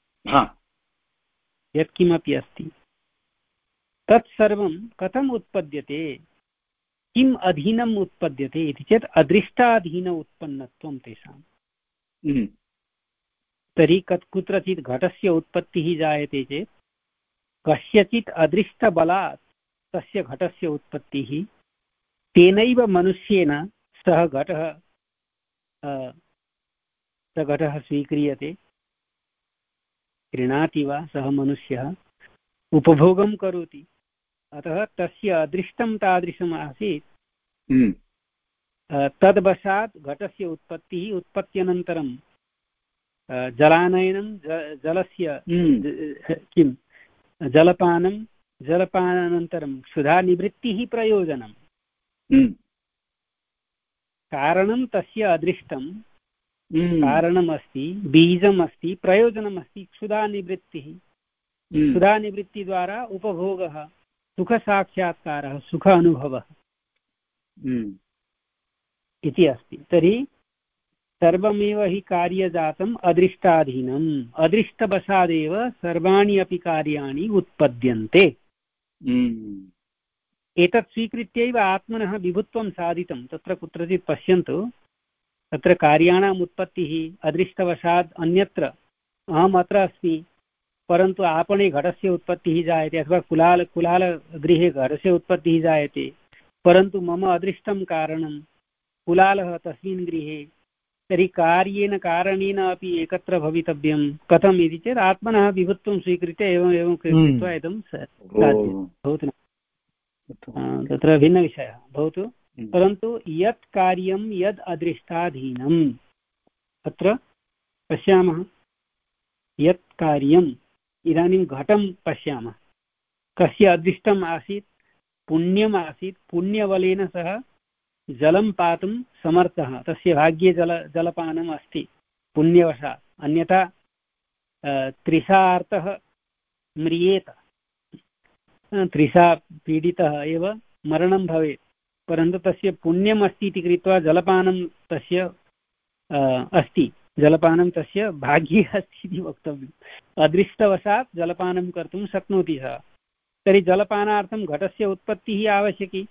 S1: यत्किमपि अस्ति तत्सर्वं कथम् उत्पद्यते किम् अधीनम् उत्पद्यते इति चेत् अदृष्टाधीन उत्पन्नत्वं तेषां तर्हि कत् कुत्रचित् घटस्य उत्पत्तिः जायते चेत् कस्यचित् अदृष्टबलात् तस्य घटस्य उत्पत्तिः तेनैव मनुष्येन सः घटः सः घटः स्वीक्रियते क्रीणाति वा सः मनुष्यः उपभोगं करोति अतः तस्य अदृष्टं तादृशम् आसीत् तद्वशात् घटस्य उत्पत्तिः उत्पत्त्यनन्तरं जलानयनं जलस्य किं जलपानं जलपानानन्तरं क्षुधानिवृत्तिः प्रयोजनं कारणं तस्य अदृष्टं कारणमस्ति बीजमस्ति प्रयोजनमस्ति क्षुधानिवृत्तिः क्षुधानिवृत्तिद्वारा उपभोगः सुखसाक्षात्कारः सुख अनुभवः इति अस्ति तर्हि सर्वमेव हि कार्यजातम् अदृष्टाधीनम् अदृष्टवशादेव सर्वाणि अपि कार्याणि उत्पद्यन्ते एतत् स्वीकृत्यैव आत्मनः विभुत्वं साधितं तत्र कुत्रचित् पश्यन्तु तत्र कार्याणाम् उत्पत्तिः अदृष्टवशात् अन्यत्र अहम् अत्र अस्मि परन्तु आपणे घटस्य उत्पत्तिः जायते अथवा कुलाल कुलालगृहे घटस्य उत्पत्तिः जायते, परन्तु मम अदृष्टं कारणं कुलालः तस्मिन् गृहे, तर्हि कार्येन कारणेन अपि एकत्र भवितव्यं कथम् इति चेत् आत्मनः विभुत्वं स्वीकृत्य एवम् एवं कृत्वा इदं साध्यं भवतु न, तत्र भिन्नविषयः भवतु। परन्तु यत् कार्यं यद् अदृष्टाधीनम् अत्र पश्यामः, यत् कार्यम् इदानीं घटं पश्यामः, कस्य अदृष्टम् आसीत्, पुण्यम् आसीत्, पुण्यबलेन सह जलं पातुं समर्थः, तस्य भाग्ये जल जलपानम् अस्ति पुण्यवशात्, अन्यथा तृषार्तः म्रियेत, तृषा पीडितः एव मरणं भवेत्, परन्तु तस्य पुण्यम् अस्ति इति कृत्वा जलपानं तस्य अस्ति, जलपानं तस्य भाग्ये अस्ति इति वक्तव्यम्। अदृष्टवशात् जलपानं कर्तुं शक्नोति सः, तर्हि जलपानार्थं घटस्य उत्पत्तिः आवश्यकी,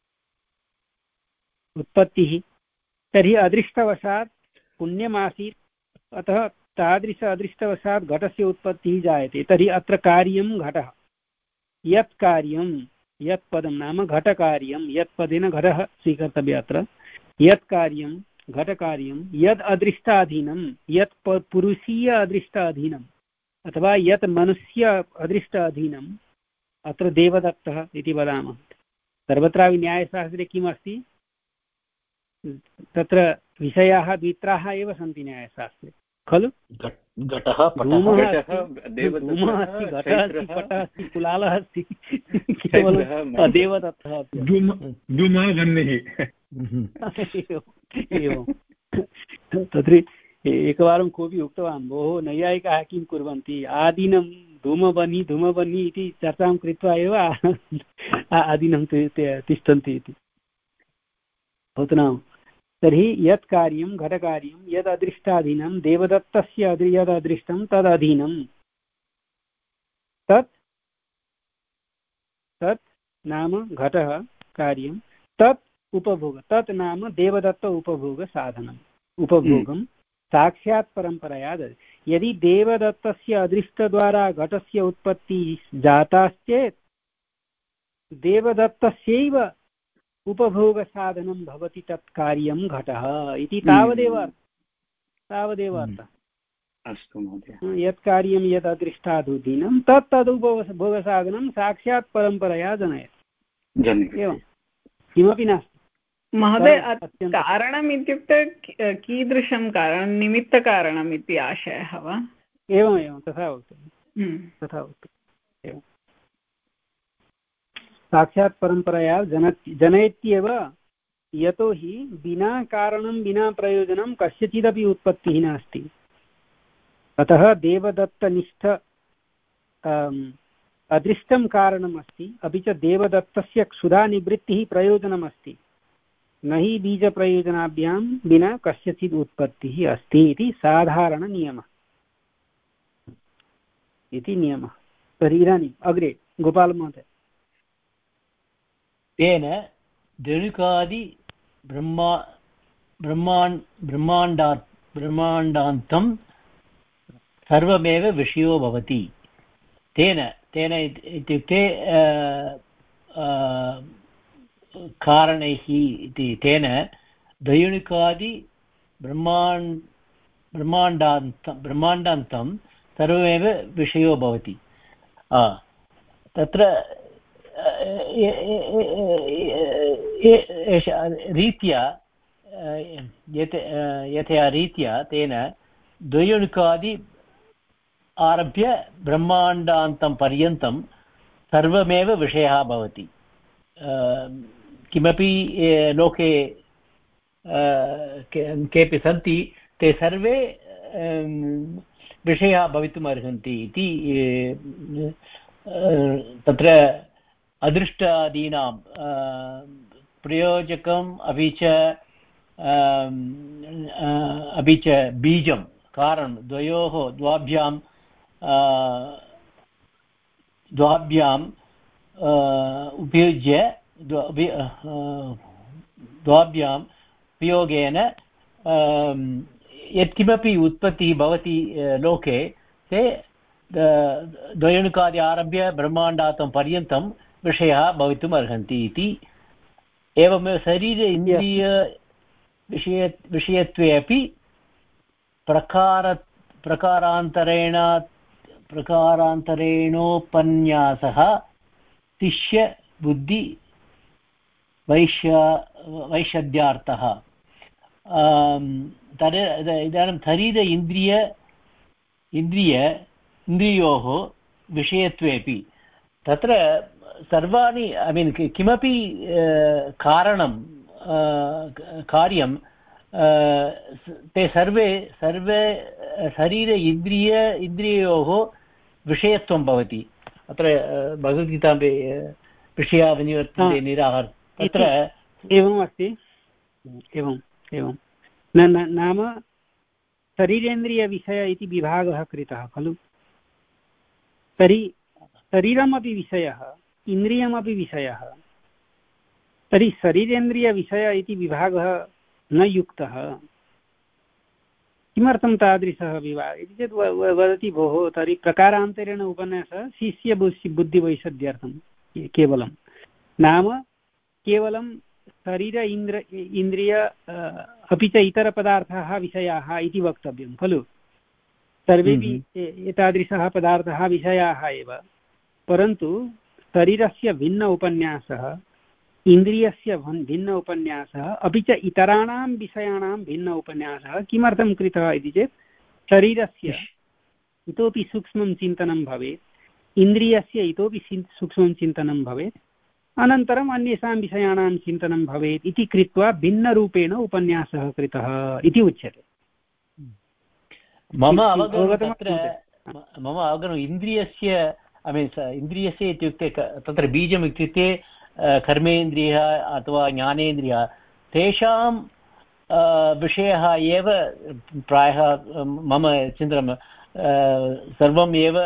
S1: उत्पत्तिः, तर्हि अदृष्टवशात् पुण्यमासीत्, अतः तादृश अदृष्टवशात् घटस्य उत्पत्तिः जायते, तर्हि अत्र कार्यं घटः, यत् कार्यं यत् पदं नाम घटकार्यं, यत् पदेन घटः स्वीकर्तव्यः अत्र, यत् कार्यं घटकार्यं यद् अदृष्टाधीनं, यत् पुरुषीय अदृष्टाधीनम् अथवा यत् मनुष्य अदृष्टाधीनम्, अत्र देवदत्तः इति वदामः। सर्वत्रापि न्यायशास्त्रे किम् अस्ति, तत्र विषयाः द्वित्राः एव सन्ति न्यायशास्त्रे खलु,
S6: घटः
S1: धूमः अस्ति, घटः अस्ति, पटः अस्ति, कुलालः अस्ति, केवलं देवदत्तः एवं। तत्र एकवारं कोऽपि उक्तवान्, भोः नैयायिकाः किं कुर्वन्ति, आदिनं धूमवह्नि धूमवह्नि इति चर्चां कृत्वा एव आदिनं तिष्ठन्ति इति भवतु नाम। तर्हि यत् कार्यं घटकार्यं यद् अदृष्टाधीनं देवदत्तस्य यद् अदृष्टं तदधीनं, तत् तत् नाम घटः कार्यं, तत् उपभोग, तत् नाम देवदत्त उपभोगसाधनम्, उपभोगं साक्षात् परम्परया ददाति। यदि देवदत्तस्य अदृष्टद्वारा घटस्य उत्पत्तिः जाताश्चेत् देवदत्तस्यैव उपभोगसाधनं भवति तत् कार्यं घटः इति, तावदेव तावदेव अर्थः।
S8: अस्तु महोदय।
S1: यत् कार्यं यद् अदृष्टाधीनं तत् तदुपभोगसाधनं साक्षात् परम्परया जनयति, एवं किमपि नास्ति
S4: महोदय। कारणम् इत्युक्ते कीदृशं कारणं, निमित्तकारणम् इति आशयः वा?
S1: एवम् एवं तथा वक्तव्यं, तथा वक्तव्यम् एवं। साक्षात् परम्परया जन जनयत्येव, यतोहि विना कारणं विना प्रयोजनं कस्यचिदपि उत्पत्तिः नास्ति। अतः देवदत्तनिष्ठ अदृष्टं कारणम् अस्ति, अपि च देवदत्तस्य क्षुधानिवृत्तिः प्रयोजनमस्ति, न हि बीजप्रयोजनाभ्यां विना कस्यचित् उत्पत्तिः अस्ति इति साधारणनियमः इति नियमः। तर्हि इदानीम् अग्रे गोपालमहोदय।
S6: तेन द्व्यणुकादि ब्रह्मा ब्रह्माण्ड ब्रह्माण्डा ब्रह्माण्डान्तं सर्वमेव विषयो भवति। तेन तेन इत्युक्ते कारणैः इति, तेन द्वयोनिकादि ब्रह्माण्ड ब्रह्माण्डान्तं ब्रह्माण्डान्तं सर्वमेव विषयो भवति। तत्र रीत्या यथया रीत्या तेन द्वयोनिकादि आरभ्य ब्रह्माण्डान्तं पर्यन्तं सर्वमेव विषयः भवति। किमपि लोके केऽपि सन्ति ते सर्वे विषयाः भवितुम् अर्हन्ति इति तत्र अदृष्टादीनां प्रयोजकम् अपि च अपि च बीजं कारणं द्वयोः द्वाभ्यां द्वाभ्याम् उपयुज्य द्वाभ्याम् उपयोगेन यत्किमपि उत्पत्तिः भवति लोके ते द्वयणुकादि आरभ्य ब्रह्माण्डातं पर्यन्तं विषयाः भवितुम् अर्हन्ति इति। एवमेव शरीर इन्द्रिय विषय विषयत्वे अपि प्रकार प्रकारान्तरेण प्रकारान्तरेणोपन्यासः शिष्य बुद्धि वैश्य वैशद्यार्थः। तद् इदानीं शरीर इन्द्रिय इन्द्रिय इन्द्रियोः विषयत्वेपि तत्र सर्वाणि ऐ मीन् किमपि कारणं कार्यं ते सर्वे सर्वे शरीर इन्द्रिय इन्द्रियोः विषयत्वं भवति। अत्र भगवद्गीता विषया विनिवर्तन्ते निराहार तत्र
S1: एवम् अस्ति। एवम् एवं न नाम शरीरेन्द्रियविषय इति विभागः कृतः खलु। तर्हि शरीरमपि विषयः इन्द्रियमपि विषयः। तर्हि शरीरेन्द्रियविषय इति विभागः न युक्तः। किमर्थं तादृशः विभागः इति चेत् वदति भोः तर्हि प्रकारान्तरेण उपन्यासः शिष्य बुद्धिवैषद्यार्थं केवलं नाम केवलं शरीर इन्द्र इन्द्रिय अपि च इतरपदार्थाः विषयाः इति वक्तव्यं खलु। सर्वेपि एतादृशः पदार्थाः विषयाः एव, परन्तु शरीरस्य भिन्न उपन्यासः, इन्द्रियस्य भिन्न उपन्यासः, अपि च इतराणां विषयाणां भिन्न उपन्यासः किमर्थं कृतः इति चेत् शरीरस्य इतोपि सूक्ष्मं चिन्तनं भवेत्, इन्द्रियस्य इतोपि सूक्ष्मं चिन्तनं भवेत्, अनन्तरम् अन्येषां विषयाणां चिन्तनं भवेत् इति कृत्वा भिन्नरूपेण उपन्यासः कृतः इति उच्यते।
S6: मम अवगमनं तत्र मम अवगमनम् इन्द्रियस्य ऐ मीन् इन्द्रियस्य इत्युक्ते तत्र बीजम् इत्युक्ते कर्मेन्द्रियः अथवा ज्ञानेन्द्रियः तेषां विषयः एव प्रायः मम चिन्तनं सर्वम् एव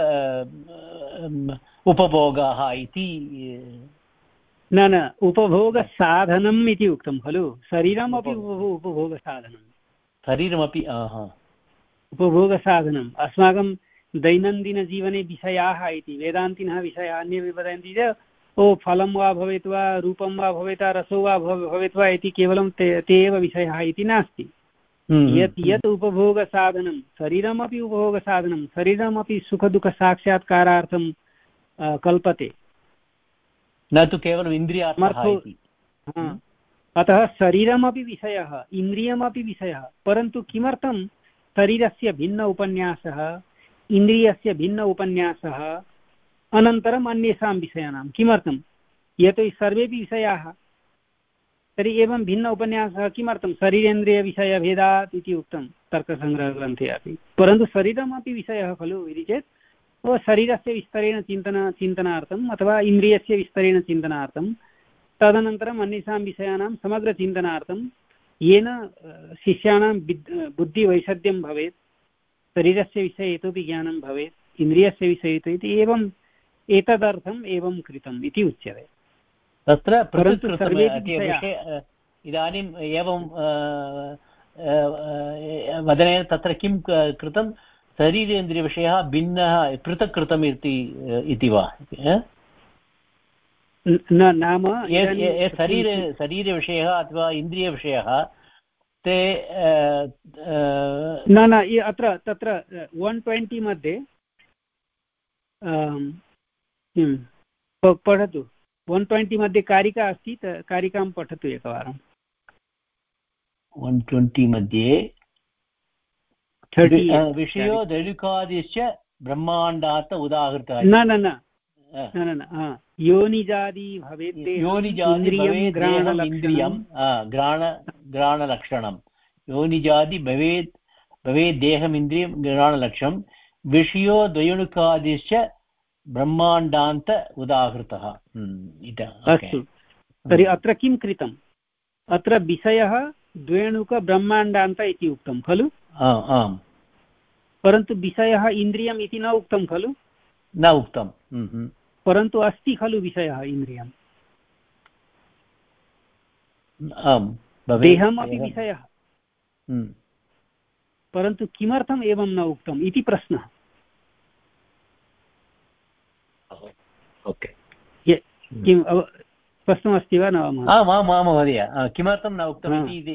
S6: उपभोगाः इति।
S1: न न उपभोगसाधनम् इति उक्तं खलु। शरीरमपि उपभोगसाधनं।
S6: शरीरमपि
S1: उपभोगसाधनम्। अस्माकं दैनन्दिनजीवने विषयाः इति वेदान्तिनः विषयाः अन्ये वदन्ति चेत् ओ फलं वा भवेत् वा रूपं वा भवेत् वा रसो वा भवेत् वा इति केवलं ते ते एव विषयाः इति नास्ति। यत् यत् उपभोगसाधनं शरीरमपि उपभोगसाधनं, शरीरमपि सुखदुःखसाक्षात्कारार्थं कल्पते,
S6: न तु केवलम् इन्द्रियार्थः इति।
S1: अतः शरीरमपि विषयः इन्द्रियमपि विषयः, परन्तु किमर्थं शरीरस्य भिन्न उपन्यासः, इन्द्रियस्य भिन्न उपन्यासः, अनन्तरम् अन्येषां विषयाणां किमर्थं? यतोहि सर्वेपि विषयाः। तर्हि एवं भिन्न उपन्यासः किमर्थं? शरीरेन्द्रियविषयभेदात् इति उक्तं तर्कसङ्ग्रहग्रन्थे अपि, परन्तु शरीरमपि विषयः खलु इति चेत् शरीरस्य विस्तरेण चिन्तन चिन्तनार्थम् अथवा इन्द्रियस्य विस्तरेण चिन्तनार्थं, तदनन्तरम् अन्येषां विषयाणां समग्रचिन्तनार्थं येन शिष्याणां बुद्धिवैषद्यं भवेत्, शरीरस्य विषये इतोपि ज्ञानं भवेत्, इन्द्रियस्य विषये इति एवम् एतदर्थम् एवं कृतम् इति उच्यते।
S6: तत्र परन्तु सर्वे इदानीम् एवं वदनेन तत्र किं कृतं? शरीरेन्द्रियविषयः भिन्नः पृथक् कृतम् इति वा?
S1: न नाम
S6: शरीर शरीरविषयः अथवा इन्द्रियविषयः ते
S1: न न अत्र तत्र वन् ट्वेण्टि मध्ये पठतु। वन् ट्वेण्टि मध्ये कारिका अस्ति, कारिकां पठतु एकवारं।
S6: वन् ट्वेण्टि मध्ये विषयो दैलिकादिश्च ब्रह्माण्डात् उदाहृतः।
S1: न न न न न योनिजादि भवेत्,
S6: योनिजादि भवेत् देहम् इन्द्रियं घ्राण घ्राणलक्षणं, योनिजादि भवेत् भवेत् देहम् इन्द्रियं घ्राणलक्षणं, विषयो द्वयोनुकादिश्च ब्रह्माण्डान्त उदाहृतः।
S1: अस्तु, तर्हि अत्र किं कृतम्? अत्र विषयः द्वयोनुक ब्रह्माण्डान्त इति उक्तं खलु।
S6: आम्,
S1: परन्तु विषयः इन्द्रियम् इति न उक्तं खलु।
S6: न उक्तं,
S1: परन्तु अस्ति खलु विषयः इन्द्रियम्। देहमपि विषयः, परन्तु किमर्थम् एवं न उक्तम् इति प्रश्नः।
S6: ओके
S1: किं स्पष्टमस्ति वा न
S6: आम् आम् आं महोदय किमर्थं न उक्तम् इति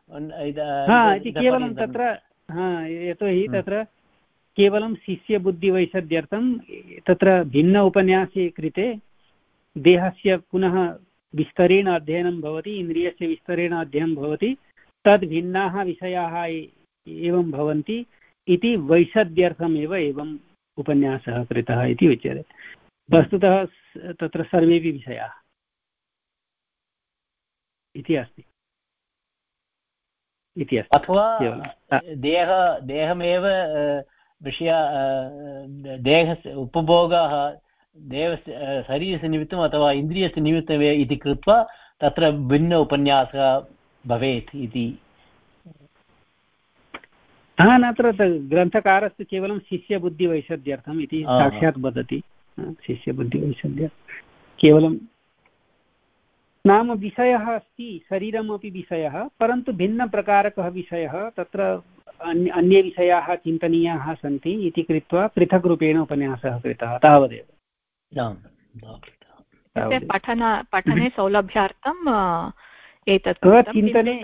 S1: केवलं तत्र यतोहि तत्र केवलं शिष्यबुद्धिवैषद्यर्थं तत्र भिन्न उपन्यासे कृते देहस्य पुनः विस्तरेण अध्ययनं भवति इन्द्रियस्य विस्तरेण अध्ययनं भवति तद् भिन्नाः विषयाः एवं भवन्ति इति वैषद्यर्थमेव एवम् उपन्यासः कृतः इति उच्यते वस्तुतः तत्र सर्वेपि विषयाः इति अस्ति इति अस्ति
S6: अथवा देह देहमेव विषय देहस्य उपभोगः देहस्य शरीरस्य निमित्तम् अथवा इन्द्रियस्य निमित्तमेव इति कृत्वा तत्र भिन्न उपन्यासः भवेत् इति
S1: हा नत्र ग्रन्थकारस्य केवलं शिष्यबुद्धिवैषद्यर्थम् इति साक्षात् वदति शिष्यबुद्धिवैषद्य केवलं नाम विषयः अस्ति शरीरमपि विषयः परन्तु भिन्नप्रकारकः विषयः तत्र अन्ये विषयाः चिन्तनीयाः सन्ति इति कृत्वा पृथक् रूपेण उपन्यासः कृतः तावदेव
S7: पठन पठने सौलभ्यार्थम् एतत्
S1: चिन्तने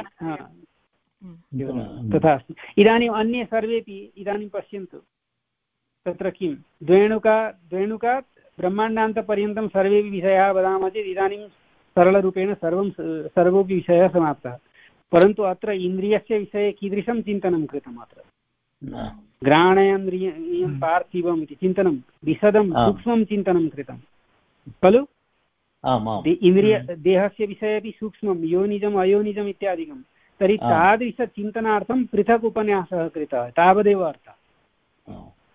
S1: तथा अस्ति इदानीम् अन्ये सर्वेपि इदानीं पश्यन्तु तत्र किं द्वेणुका द्वेणुकात् ब्रह्माण्डान्तपर्यन्तं सर्वेपि विषयाः वदामः चेत् इदानीं सरलरूपेण सर्वं सर्वोपि विषयः समाप्तः परन्तु अत्र इन्द्रियस्य विषये कीदृशं चिन्तनं कृतम् अत्र घ्राणेन्द्रियं पार्थिवम् इति चिन्तनं विशदं सूक्ष्मं चिन्तनं कृतं खलु इन्द्रिय देहस्य विषये अपि सूक्ष्मं योनिजम् अयोनिजम् इत्यादिकं तर्हि तादृशचिन्तनार्थं पृथक् उपन्यासः कृतः तावदेव अर्थः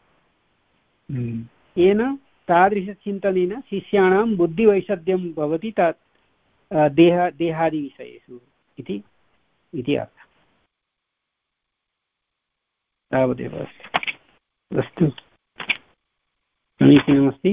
S1: येन तादृशचिन्तनेन शिष्याणां बुद्धिवैषद्यं भवति तत् देह देहादिविषयेषु इति इति अर्थः तावदेव अस्ति अस्तु समीचीनमस्ति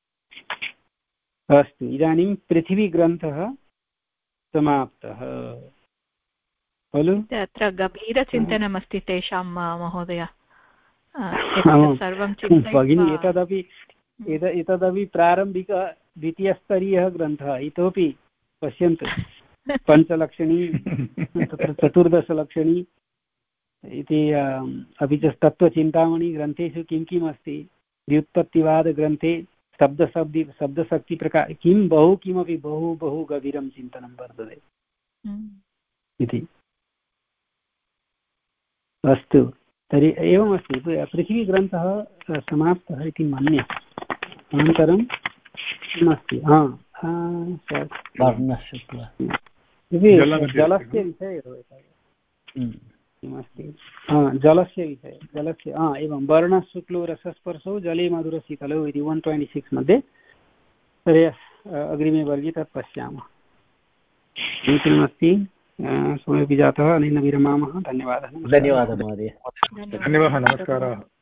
S1: अस्तु इदानीं पृथिवीग्रन्थः समाप्तः खलु
S7: अत्र गभीरचिन्तनमस्ति तेषां महोदय सर्वं
S1: भगिनी एतदपि एतदपि प्रारम्भिक द्वितीयस्तरीयः ग्रन्थः इतोपि पश्यन्तु पञ्चलक्षणी तत्र चतुर्दशलक्षणी इति अपि च तत्त्वचिन्तामणि ग्रन्थेषु किं किम् अस्ति व्युत्पत्तिवादग्रन्थे शब्दशब्दि शब्दशक्तिप्रकार किं बहु किमपि बहु बहु गभीरं चिन्तनं वर्तते इति अस्तु तर्हि एवमस्ति पृथिवीग्रन्थः समाप्तः इति मन्ये अनन्तरं किमस्ति हा जलस्य विषये किमस्ति जलस्य विषये जलस्य हा एवं वर्णशुक्लो रसस्पर्शौ जले मधुरशीतलौ इति वन् ट्वेण्टि सिक्स् मध्ये तर्हि अग्रिमे वर्गे तत् पश्यामः समीचीनमस्ति समयोपि जातः अनेन विरमामः धन्यवादः
S6: धन्यवादः महोदय
S3: धन्यवादः नमस्कारः